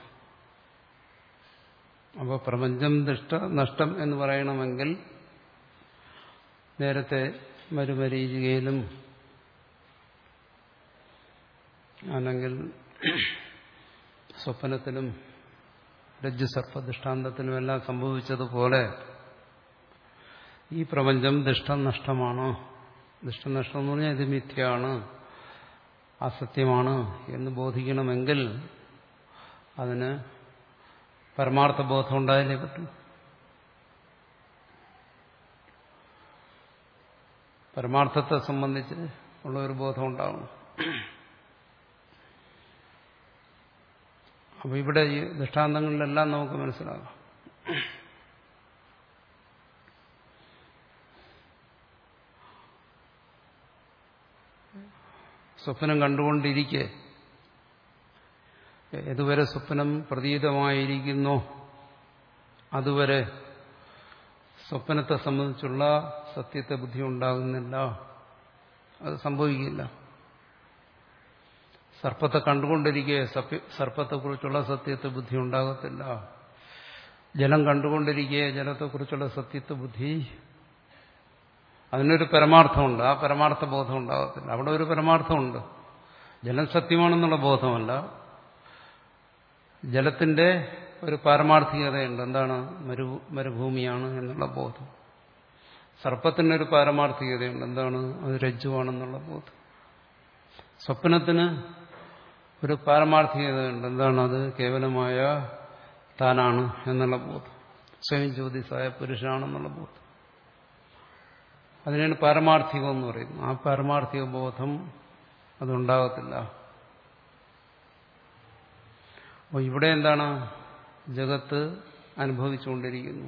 അപ്പോൾ പ്രപഞ്ചം ദുഷ്ട നഷ്ടം എന്ന് പറയണമെങ്കിൽ നേരത്തെ മരുമരീചികയിലും അല്ലെങ്കിൽ സ്വപ്നത്തിലും രജ്ജുസർപ്പ ദൃഷ്ടാന്തത്തിലും എല്ലാം സംഭവിച്ചതുപോലെ ഈ പ്രപഞ്ചം ദുഷ്ടനഷ്ടമാണ്. ദുഷ്ടനഷ്ടം എന്ന് പറഞ്ഞാൽ ഇത് മിഥ്യയാണ്, അസത്യമാണ് എന്ന് ബോധിക്കണമെങ്കിൽ അതിന് പരമാർത്ഥ ബോധം ഉണ്ടായാലേ പറ്റും. പരമാർത്ഥത്തെ സംബന്ധിച്ച് ഉള്ള ഒരു ബോധം ഉണ്ടാവണം. അപ്പോൾ ഇവിടെ ഈ ദൃഷ്ടാന്തങ്ങളിലെല്ലാം നമുക്ക് മനസ്സിലാകാം. സ്വപ്നം കണ്ടുകൊണ്ടിരിക്കെ ഏതുവരെ സ്വപ്നം പ്രതീതമായിരിക്കുന്നോ അതുവരെ സ്വപ്നത്തെ സംബന്ധിച്ചുള്ള സത്യത്തെ ബുദ്ധി ഉണ്ടാകുന്നില്ല, അത് സംഭവിക്കില്ല. സർപ്പത്തെ കണ്ടുകൊണ്ടിരിക്കെ സർപ്പത്തെക്കുറിച്ചുള്ള സത്യത്തെ ബുദ്ധി ഉണ്ടാകത്തില്ല. ജലം കണ്ടുകൊണ്ടിരിക്കെ ജലത്തെക്കുറിച്ചുള്ള സത്യത്തെ ബുദ്ധി, അതിനൊരു പരമാർത്ഥമുണ്ട്, ആ പരമാർത്ഥ ബോധം ഉണ്ടാകത്തില്ല. അവിടെ ഒരു പരമാർത്ഥമുണ്ട്, ജലം സത്യമാണെന്നുള്ള ബോധമല്ല, ജലത്തിന്റെ ഒരു പാരമാർത്ഥികതയുണ്ട്. എന്താണ്? മരു മരുഭൂമിയാണ് എന്നുള്ള ബോധം. സർപ്പത്തിനൊരു പാരമാർത്ഥികതയുണ്ട്. എന്താണ്? അത് രജ്ജുവാണെന്നുള്ള ബോധം. സ്വപ്നത്തിന് ഒരു പാരമാർത്ഥികതയുണ്ട്. എന്താണ്? അത് കേവലമായ താനാണ് എന്നുള്ള ബോധം, സ്വയം ജ്യോതിസായ പുരുഷനാണെന്നുള്ള ബോധം. അതിനാണ് പാരമാർത്ഥികം എന്ന് പറയുന്നത്. ആ പാരമാർത്ഥിക ബോധം അതുണ്ടാകത്തില്ല. അപ്പോൾ ഇവിടെ എന്താണ്? ജഗത്ത് അനുഭവിച്ചുകൊണ്ടിരിക്കുന്നു.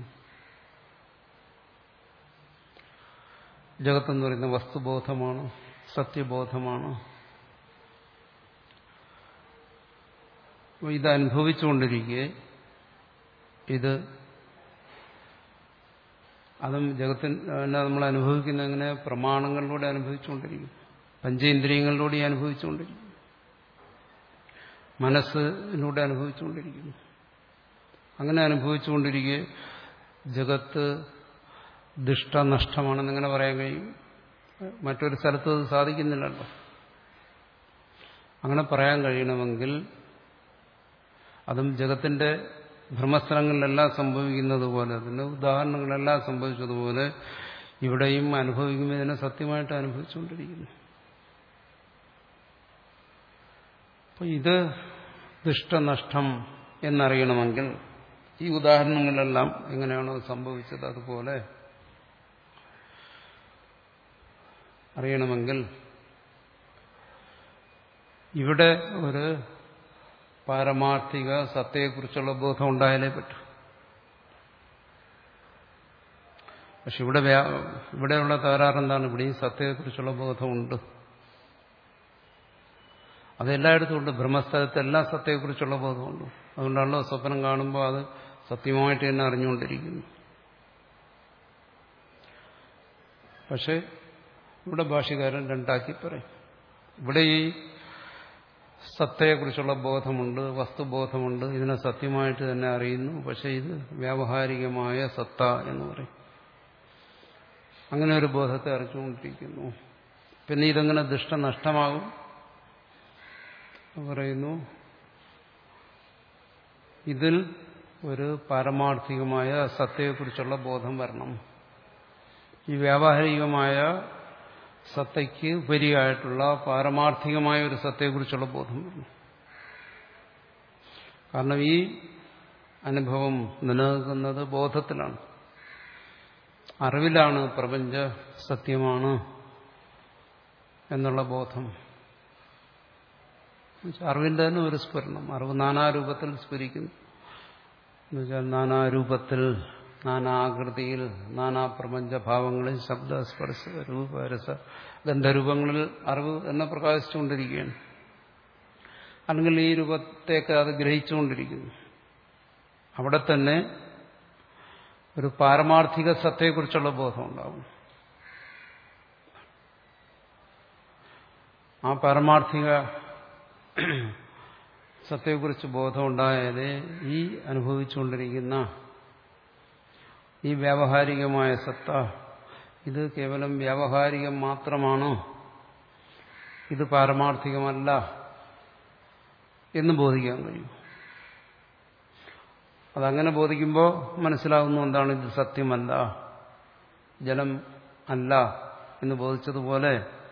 ജഗത്തെന്ന് പറയുന്ന വസ്തുബോധമാണ്, സത്യബോധമാണ്. ഇത് അനുഭവിച്ചുകൊണ്ടിരിക്കെ ഇത് അതും ജഗത്തിന് നമ്മൾ അനുഭവിക്കുന്ന എങ്ങനെ? പ്രമാണങ്ങളിലൂടെ അനുഭവിച്ചുകൊണ്ടിരിക്കും, പഞ്ചേന്ദ്രിയങ്ങളിലൂടെ അനുഭവിച്ചുകൊണ്ടിരിക്കും, മനസ്സിലൂടെ അനുഭവിച്ചുകൊണ്ടിരിക്കുന്നു. അങ്ങനെ അനുഭവിച്ചുകൊണ്ടിരിക്കെ ജഗത്ത് ദുഷ്ടനഷ്ടമാണെന്നിങ്ങനെ പറയാൻ കഴിയും? മറ്റൊരു സ്ഥലത്ത് അത് സാധിക്കുന്നില്ലല്ലോ. അങ്ങനെ പറയാൻ കഴിയണമെങ്കിൽ അതും ജഗത്തിന്റെ ഭ്രമസ്ഥലങ്ങളിലെല്ലാം സംഭവിക്കുന്നത് പോലെ, അതിന്റെ ഉദാഹരണങ്ങളെല്ലാം സംഭവിച്ചതുപോലെ ഇവിടെയും അനുഭവിക്കുമ്പോൾ ഇതിനെ സത്യമായിട്ട് അനുഭവിച്ചുകൊണ്ടിരിക്കുന്നു. അപ്പോൾ ഇത് ദുഷ്ടനഷ്ടം എന്നറിയണമെങ്കിൽ ഈ ഉദാഹരണങ്ങളിലെല്ലാം എങ്ങനെയാണോ സംഭവിച്ചത് അതുപോലെ അറിയണമെങ്കിൽ ഇവിടെ ഒരു പാരമാർത്ഥിക സത്തയെക്കുറിച്ചുള്ള ബോധം ഉണ്ടായാലേ പറ്റൂ. പക്ഷെ ഇവിടെ ഇവിടെയുള്ള തകരാറെന്താണ്? ഇവിടെയും സത്തയെക്കുറിച്ചുള്ള ബോധമുണ്ട്, അതെല്ലായിടത്തും ഉണ്ട്. ബ്രഹ്മസ്ഥലത്തെല്ലാം സത്തയെക്കുറിച്ചുള്ള ബോധമുണ്ട്. അതുകൊണ്ടാണല്ലോ സ്വപ്നം കാണുമ്പോൾ അത് സത്യമായിട്ട് തന്നെ അറിഞ്ഞുകൊണ്ടിരിക്കുന്നു. പക്ഷെ ഇവിടെ ഭാഷ്യകാരൻ രണ്ടാക്കി പറയും. ഇവിടെ ഈ സത്തയെക്കുറിച്ചുള്ള ബോധമുണ്ട്, വസ്തുബോധമുണ്ട്, ഇതിനെ സത്യമായിട്ട് തന്നെ അറിയുന്നു. പക്ഷെ ഇത് വ്യാവഹാരികമായ സത്ത എന്ന് പറയും. അങ്ങനെ ഒരു ബോധത്തെ അറിഞ്ഞുകൊണ്ടിരിക്കുന്നു. പിന്നെ ഇതെങ്ങനെ ദുഷ്ടനഷ്ടമാകും പറയുന്നു? ഇതിൽ ഒരു പാരമാർത്ഥികമായ സത്തയെക്കുറിച്ചുള്ള ബോധം വരണം. ഈ വ്യാവഹാരികമായ സത്തയ്ക്ക് ഉപരിയായിട്ടുള്ള പാരമാർത്ഥികമായ ഒരു സത്തയെക്കുറിച്ചുള്ള ബോധം വരണം. കാരണം ഈ അനുഭവം നിലനിൽക്കുന്നത് ബോധത്തിലാണ്, അറിവിലാണ് പ്രപഞ്ച സത്യമാണ് എന്നുള്ള ബോധം. അറിവിന്റെ തന്നെ ഒരു സ്ഫുരണം. അറിവ് നാനാരൂപത്തിൽ സ്ഫുരിക്കുന്നു എന്നുവെച്ചാൽ നാനാരൂപത്തിൽ, നാനാകൃതിയിൽ, നാനാ പ്രപഞ്ചഭാവങ്ങളിൽ, ശബ്ദ സ്പർശ രൂപ രസ ഗന്ധരൂപങ്ങളിൽ അറിവ് എന്നെ പ്രകാശിച്ചുകൊണ്ടിരിക്കുകയാണ്. അല്ലെങ്കിൽ ഈ രൂപത്തേക്ക് അത് ഗ്രഹിച്ചുകൊണ്ടിരിക്കുന്നു. അവിടെ തന്നെ ഒരു പാരമാർത്ഥിക സത്തയെക്കുറിച്ചുള്ള ബോധം ഉണ്ടാവും. ആ പാരമാർത്ഥിക സത്തയെക്കുറിച്ച് ബോധമുണ്ടായാലേ ഈ അനുഭവിച്ചുകൊണ്ടിരിക്കുന്ന ഈ വ്യാവഹാരികമായ സത്ത ഇത് കേവലം വ്യാവഹാരികം മാത്രമാണോ, ഇത് പാരമാർത്ഥികമല്ല എന്ന് ബോധിക്കാൻ കഴിയും. അതങ്ങനെ ബോധിക്കുമ്പോൾ മനസ്സിലാകുന്നു എന്താണ് ഇത് സത്യമല്ല, ജലം അല്ല എന്ന് ബോധിച്ചതുപോലെ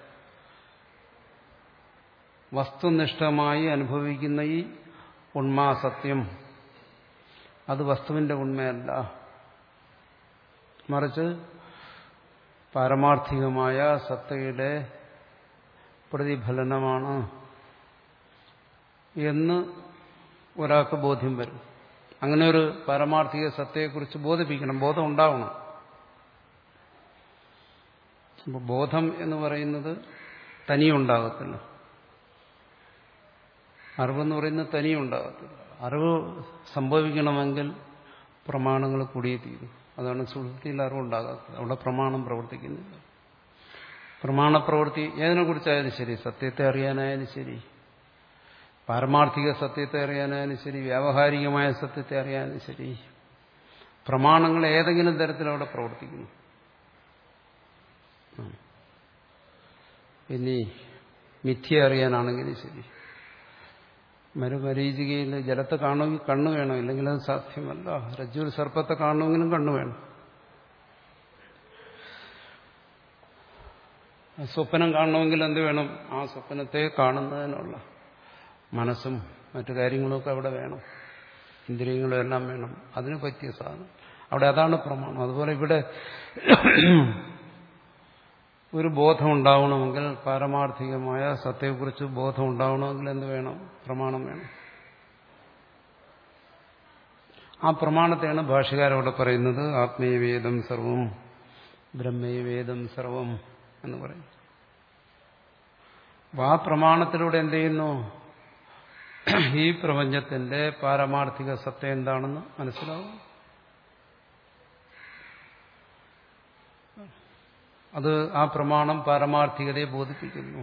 വസ്തുനിഷ്ഠമായി അനുഭവിക്കുന്ന ഈ ഉണ്മാസത്യം അത് വസ്തുവിന്റെ ഉണ്മയല്ല, മറിച്ച് പാരമാർത്ഥികമായ സത്തയുടെ പ്രതിഫലനമാണ് എന്ന് ഒരാൾക്ക് ബോധ്യം വരും. അങ്ങനെ ഒരു പാരമാർത്ഥിക സത്തയെക്കുറിച്ച് ബോധിപ്പിക്കണം, ബോധം ഉണ്ടാവണം. അപ്പോൾ ബോധം എന്ന് പറയുന്നത് തനിയുണ്ടാകത്തില്ല, അറിവെന്ന് പറയുന്നത് തനിയുണ്ടാകത്തില്ല. അറിവ് സംഭവിക്കണമെങ്കിൽ പ്രമാണങ്ങൾ കൂടിയേ തീരും. അതാണ് സുഷുപ്തിയിൽ അറിവുണ്ടാകാത്തത്, അവിടെ പ്രമാണം പ്രവർത്തിക്കുന്നില്ല. പ്രമാണപ്രവൃത്തി ഏതിനെക്കുറിച്ചായാലും ശരി, സത്യത്തെ അറിയാനായാലും ശരി, പാരമാർത്ഥിക സത്യത്തെ അറിയാനായാലും ശരി, വ്യാവഹാരികമായ സത്യത്തെ അറിയാനും ശരി, പ്രമാണങ്ങൾ ഏതെങ്കിലും തരത്തിൽ അവിടെ പ്രവർത്തിക്കുന്നു. ഇനി മിഥ്യ അറിയാനാണെങ്കിലും ശരി, മരുമരീചികയിൽ ജലത്തെ കാണുമെങ്കിൽ കണ്ണു വേണം, ഇല്ലെങ്കിൽ അത് സാധ്യമല്ല. രജ്ജുവിൽ സർപ്പത്തെ കാണുമെങ്കിലും കണ്ണു വേണം. സ്വപ്നം കാണണമെങ്കിൽ എന്ത് വേണം? ആ സ്വപ്നത്തെ കാണുന്നതിനുള്ള മനസ്സും മറ്റു കാര്യങ്ങളൊക്കെ അവിടെ വേണം, ഇന്ദ്രിയങ്ങളും എല്ലാം വേണം. അതിന് പറ്റിയ സാധനം അവിടെ, അതാണ് പ്രമാണം. അതുപോലെ ഇവിടെ ഒരു ബോധം ഉണ്ടാവണമെങ്കിൽ, പാരമാർത്ഥികമായ സത്യത്തെക്കുറിച്ച് ബോധം ഉണ്ടാവണമെങ്കിൽ എന്ത് വേണം? പ്രമാണം വേണം. ആ പ്രമാണത്തെയാണ് ഭാഷ്യകാരവിടെ പറയുന്നത് ആത്മീയവേദം സർവം ബ്രഹ്മവേദം സർവം എന്ന് പറയും. അപ്പോൾ ആ പ്രമാണത്തിലൂടെ എന്ത് ചെയ്യുന്നു? ഈ പ്രപഞ്ചത്തിന്റെ പാരമാർത്ഥിക സത്ത എന്താണെന്ന് മനസ്സിലാവും. അത് ആ പ്രമാണം പാരമാർത്ഥികതയെ ബോധിപ്പിക്കുന്നു.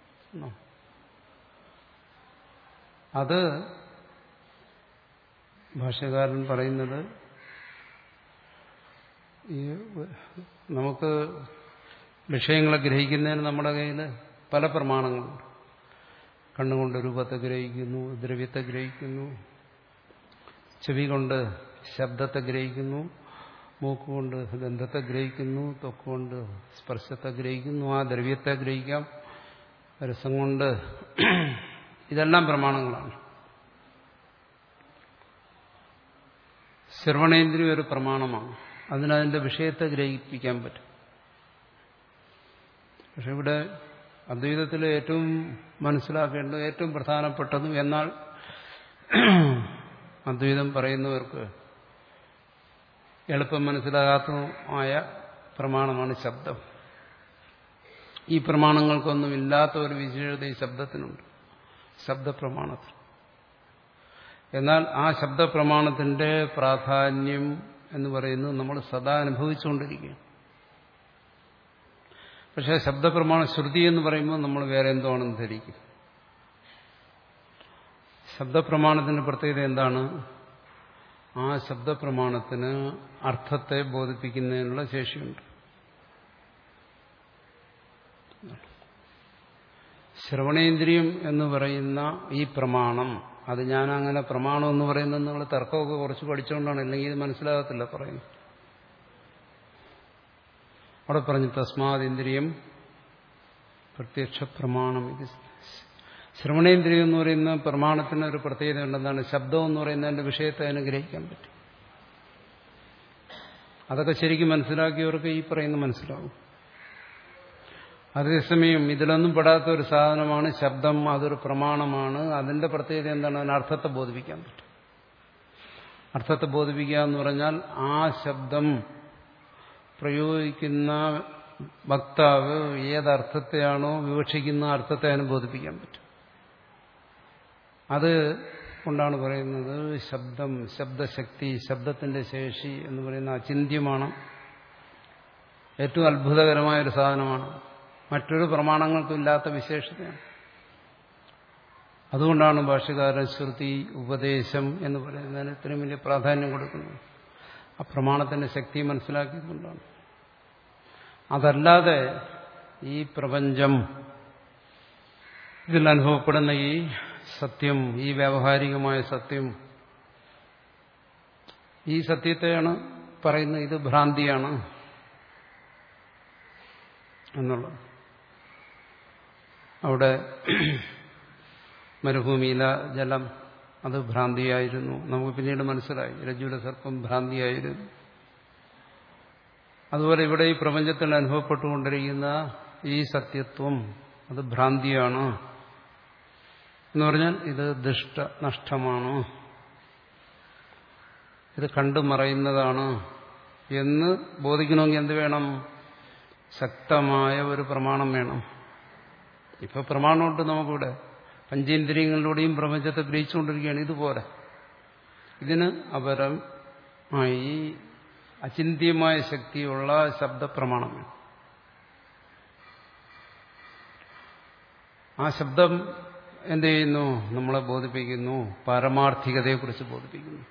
അത് ഭാഷ്യകാരൻ പറയുന്നത് ഈ നമുക്ക് വിഷയങ്ങളെ ഗ്രഹിക്കുന്നതിന് നമ്മുടെ കയ്യിൽ പല പ്രമാണങ്ങളുണ്ട്. കണ്ണുകൊണ്ട് രൂപത്തെ ഗ്രഹിക്കുന്നു, ദ്രവ്യത്തെ ഗ്രഹിക്കുന്നു, ചെവി കൊണ്ട് ശബ്ദത്തെ ഗ്രഹിക്കുന്നു, മൂക്കുകൊണ്ട് ഗന്ധത്തെ ഗ്രഹിക്കുന്നു, ത്വക്കുകൊണ്ട് സ്പർശത്തെ ഗ്രഹിക്കുന്നു, ആ ദ്രവ്യത്തെ ഗ്രഹിക്കാം, രസം കൊണ്ട്. ഇതെല്ലാം പ്രമാണങ്ങളാണ്. ശ്രവണേന്ദ്രിയം ഒരു പ്രമാണമാണ്, അതിനതിന്റെ വിഷയത്തെ ഗ്രഹിപ്പിക്കാൻ പറ്റും. പക്ഷെ ഇവിടെ അദ്വൈതത്തിൽ ഏറ്റവും മനസ്സിലാക്കേണ്ടത്, ഏറ്റവും പ്രധാനപ്പെട്ടതും എന്നാൽ അദ്വൈതം പറയുന്നവർക്ക് എളുപ്പം മനസ്സിലാകാത്തതുമായ പ്രമാണമാണ് ശബ്ദം. ഈ പ്രമാണങ്ങൾക്കൊന്നും ഇല്ലാത്ത ഒരു വിശേഷത ഈ ശബ്ദത്തിനുണ്ട്, ശബ്ദപ്രമാണത്തിൽ. എന്നാൽ ആ ശബ്ദപ്രമാണത്തിന്റെ പ്രാധാന്യം എന്ന് പറയുന്നത് നമ്മൾ സദാ അനുഭവിച്ചുകൊണ്ടിരിക്കുകയാണ്. പക്ഷേ ശബ്ദപ്രമാണ ശ്രുതി എന്ന് പറയുമ്പോൾ നമ്മൾ വേറെ എന്തോ ആണെന്ന് ധരിക്കും. ശബ്ദപ്രമാണത്തിന്റെ പ്രത്യേകത എന്താണ്? ആ ശബ്ദപ്രമാണത്തിന് അർത്ഥത്തെ ബോധിപ്പിക്കുന്നതിനുള്ള ശേഷിയുണ്ട്. ശ്രവണേന്ദ്രിയം എന്ന് പറയുന്ന ഈ പ്രമാണം അത് ഞാൻ അങ്ങനെ പ്രമാണം എന്ന് പറയുന്നത് നിങ്ങൾ തർക്കമൊക്കെ കുറച്ച് പഠിച്ചുകൊണ്ടാണ്, ഇല്ലെങ്കിൽ ഇത് മനസ്സിലാകത്തില്ല പറയുന്നത്. അവിടെ പറഞ്ഞു തസ്മാത് ഇന്ദ്രിയം പ്രത്യക്ഷ പ്രമാണം. ഇത് ശ്രവണേന്ദ്രിയം എന്ന് പറയുന്ന പ്രമാണത്തിന് ഒരു പ്രത്യേകത ഉണ്ടെന്നാണ്. ശബ്ദം എന്ന് പറയുന്നതിന്റെ വിഷയത്തെ അനുഗ്രഹിക്കാൻ പറ്റും. അതൊക്കെ ശരിക്കും മനസ്സിലാക്കിയവർക്ക് ഈ പറയുന്ന മനസ്സിലാവും. അതേസമയം ഇതിലൊന്നും പെടാത്ത ഒരു സാധനമാണ് ശബ്ദം. അതൊരു പ്രമാണമാണ്. അതിന്റെ പ്രത്യേകത എന്താണ്? അതിന് അർത്ഥത്തെ ബോധിപ്പിക്കാൻ പറ്റും. അർത്ഥത്തെ ബോധിപ്പിക്കുക എന്ന് പറഞ്ഞാൽ ആ ശബ്ദം പ്രയോഗിക്കുന്ന വക്താവ് ഏതർത്ഥത്തെയാണോ വിവക്ഷിക്കുന്ന അർത്ഥത്തെ അതിന് ബോധിപ്പിക്കാൻ പറ്റും. അത് കൊണ്ടാണ് പറയുന്നത് ശബ്ദം, ശബ്ദശക്തി, ശബ്ദത്തിന്റെ ശേഷി എന്ന് പറയുന്ന അചിന്ത്യമാണ്. ഏറ്റവും അത്ഭുതകരമായൊരു സാധനമാണ്. മറ്റൊരു പ്രമാണങ്ങൾക്കും ഇല്ലാത്ത വിശേഷതയാണ്. അതുകൊണ്ടാണ് ഭാഷ്യകാരൻ ശ്രുതി, ഉപദേശം എന്ന് പറയുന്നതിന് ഇത്രയും വലിയ പ്രാധാന്യം കൊടുക്കുന്നത്. ആ പ്രമാണത്തിന്റെ ശക്തി മനസ്സിലാക്കിയതുകൊണ്ടാണ്. അതല്ലാതെ ഈ പ്രപഞ്ചം, ഇതിൽ അനുഭവപ്പെടുന്ന ഈ സത്യം, ഈ വ്യാവഹാരികമായ സത്യം, ഈ സത്യത്തെയാണ് പറയുന്നത് ഇത് ഭ്രാന്തിയാണ് എന്നുള്ളത്. അവിടെ മരുഭൂമിയിലെ ജലം അത് ഭ്രാന്തിയായിരുന്നു. നമുക്ക് പിന്നീട് മനസ്സിലായി രജ്ജുവിലെ സർപ്പം ഭ്രാന്തിയായിരുന്നു. അതുപോലെ ഇവിടെ ഈ പ്രപഞ്ചത്തിൽ അനുഭവപ്പെട്ടുകൊണ്ടിരിക്കുന്ന ഈ സത്യത്വം അത് ഭ്രാന്തിയാണ് എന്ന് പറഞ്ഞാൽ ഇത് ദുഷ്ട നഷ്ടമാണ്, ഇത് കണ്ടു മറയുന്നതാണ് എന്ന് ബോധിക്കണമെങ്കിൽ എന്ത് വേണം? ശക്തമായ ഒരു പ്രമാണം വേണം. ഇപ്പൊ പ്രമാണമുണ്ട് നമുക്കിവിടെ. പഞ്ചേന്ദ്രിയങ്ങളിലൂടെയും പ്രപഞ്ചത്തെ ഗ്രഹിച്ചുകൊണ്ടിരിക്കുകയാണ്. ഇതുപോലെ ഇതിന് അപരമായി അചിന്ത്യമായ ശക്തിയുള്ള ശബ്ദപ്രമാണം വേണം. ആ ശബ്ദം എന്ത് ചെയ്യുന്നു? നമ്മളെ ബോധിപ്പിക്കുന്നു, പാരമാർത്ഥികതയെക്കുറിച്ച് ബോധിപ്പിക്കുന്നു.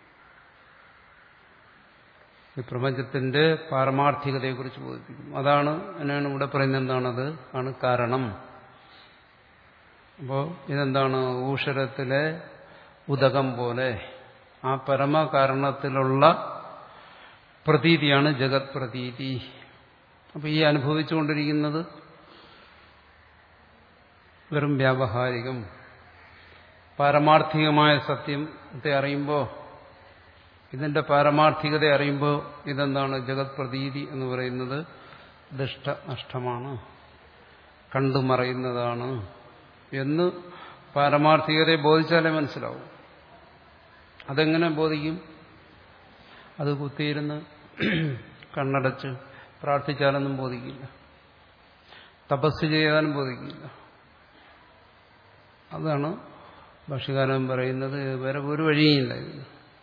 ഈ പ്രപഞ്ചത്തിന്റെ പാരമാർത്ഥികതയെക്കുറിച്ച് ബോധിപ്പിക്കുന്നു. അതാണ് എന്നാണ് ഇവിടെ പറയുന്നത്. എന്താണത്? ആണ് കാരണം. അപ്പോൾ ഇതെന്താണ്? ഊഷരത്തിലെ ഉദകം പോലെ ആ പരമകാരണത്തിലുള്ള പ്രതീതിയാണ് ജഗത് പ്രതീതി. അപ്പൊ ഈ അനുഭവിച്ചുകൊണ്ടിരിക്കുന്നത് വെറും വ്യാവഹാരികം. പാരമാർത്ഥികമായ സത്യത്തെ അറിയുമ്പോൾ, ഇതിന്റെ പാരമാർത്ഥികത അറിയുമ്പോൾ ഇതെന്താണ്? ജഗത് പ്രതീതി എന്ന് പറയുന്നത് ദുഷ്ട നഷ്ടമാണ്, കണ്ടുമറയുന്നതാണ് എന്ന് പാരമാർത്ഥികതയെ ബോധിച്ചാലേ മനസ്സിലാവും. അതെങ്ങനെ ബോധിക്കും? അത് കുത്തിയിരുന്ന് കണ്ണടച്ച് പ്രാർത്ഥിച്ചാലൊന്നും ബോധിക്കില്ല, തപസ് ചെയ്താലും ബോധിക്കില്ല. അതാണ് ഭാഷ്യകാരൻ പറയുന്നത്. വേറെ ഒരു വഴിയില്ല ഇതിന്,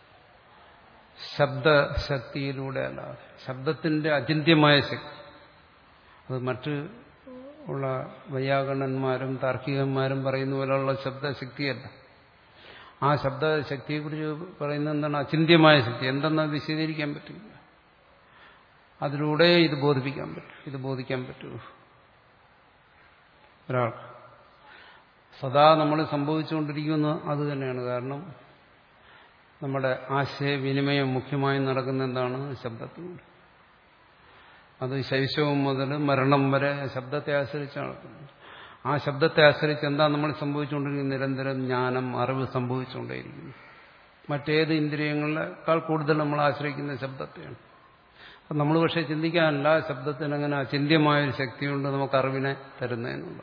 ശബ്ദശക്തിയിലൂടെ അല്ലാതെ. ശബ്ദത്തിന്റെ അചിന്ത്യമായ ശക്തി അത് മറ്റ് ഉള്ള വൈയാകരണന്മാരും താർക്കികന്മാരും പറയുന്ന പോലെയുള്ള ശബ്ദശക്തിയല്ല. ആ ശബ്ദശക്തിയെക്കുറിച്ച് പറയുന്നത് എന്താണ്? അചിന്ത്യമായ ശക്തി. എന്തെന്ന് വിശദീകരിക്കാൻ പറ്റില്ല. അതിലൂടെ ഇത് ബോധിപ്പിക്കാൻ പറ്റും. ഇത് ബോധിക്കാൻ പറ്റുമോ ഒരാൾക്ക്? സദാ നമ്മൾ സംഭവിച്ചുകൊണ്ടിരിക്കുന്ന അത് തന്നെയാണ്. കാരണം നമ്മുടെ ആശയവിനിമയം മുഖ്യമായും നടക്കുന്ന എന്താണ്? ശബ്ദത്തിലൂടെ. അത് ശൈശവം മുതൽ മരണം വരെ ശബ്ദത്തെ ആശ്രയിച്ച് നടക്കുന്നത്. ആ ശബ്ദത്തെ ആശ്രയിച്ച് എന്താ നമ്മൾ സംഭവിച്ചുകൊണ്ടിരിക്കുന്നത്? നിരന്തരം ജ്ഞാനം, അറിവ് സംഭവിച്ചുകൊണ്ടേയിരിക്കുന്നു. മറ്റേത് ഇന്ദ്രിയങ്ങളെക്കാൾ കൂടുതൽ നമ്മൾ ആശ്രയിക്കുന്ന ശബ്ദത്തെയാണ്. അപ്പം നമ്മൾ പക്ഷേ ചിന്തിക്കാനല്ല ശബ്ദത്തിന് അങ്ങനെ അചിന്ത്യമായൊരു ശക്തിയുണ്ട് നമുക്ക് അറിവിനെ തരുന്നതിനുള്ള.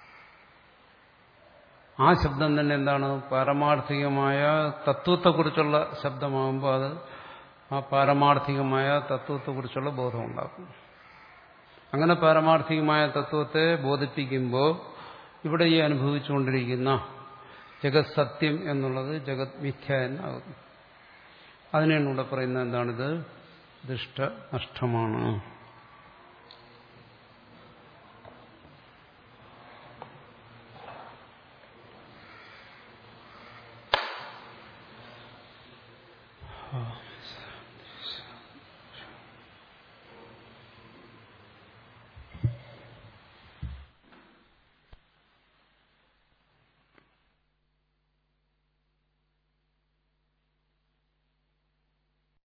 ആ ശബ്ദം തന്നെ എന്താണ്? പാരമാർത്ഥികമായ തത്വത്തെക്കുറിച്ചുള്ള ശബ്ദമാകുമ്പോൾ അത് ആ പാരമാർത്ഥികമായ തത്വത്തെക്കുറിച്ചുള്ള ബോധം ഉണ്ടാക്കും. അങ്ങനെ പാരമാർത്ഥികമായ തത്വത്തെ ബോധിപ്പിക്കുമ്പോൾ ഇവിടെ ഈ അനുഭവിച്ചുകൊണ്ടിരിക്കുന്ന ജഗത് സത്യം എന്നുള്ളത് ജഗത് മിഥ്യ എന്നാകുന്നു. അതിനാണ് ഇവിടെ പറയുന്നത് എന്താണിത്? ദുഷ്ട നഷ്ടമാണ്. Oh.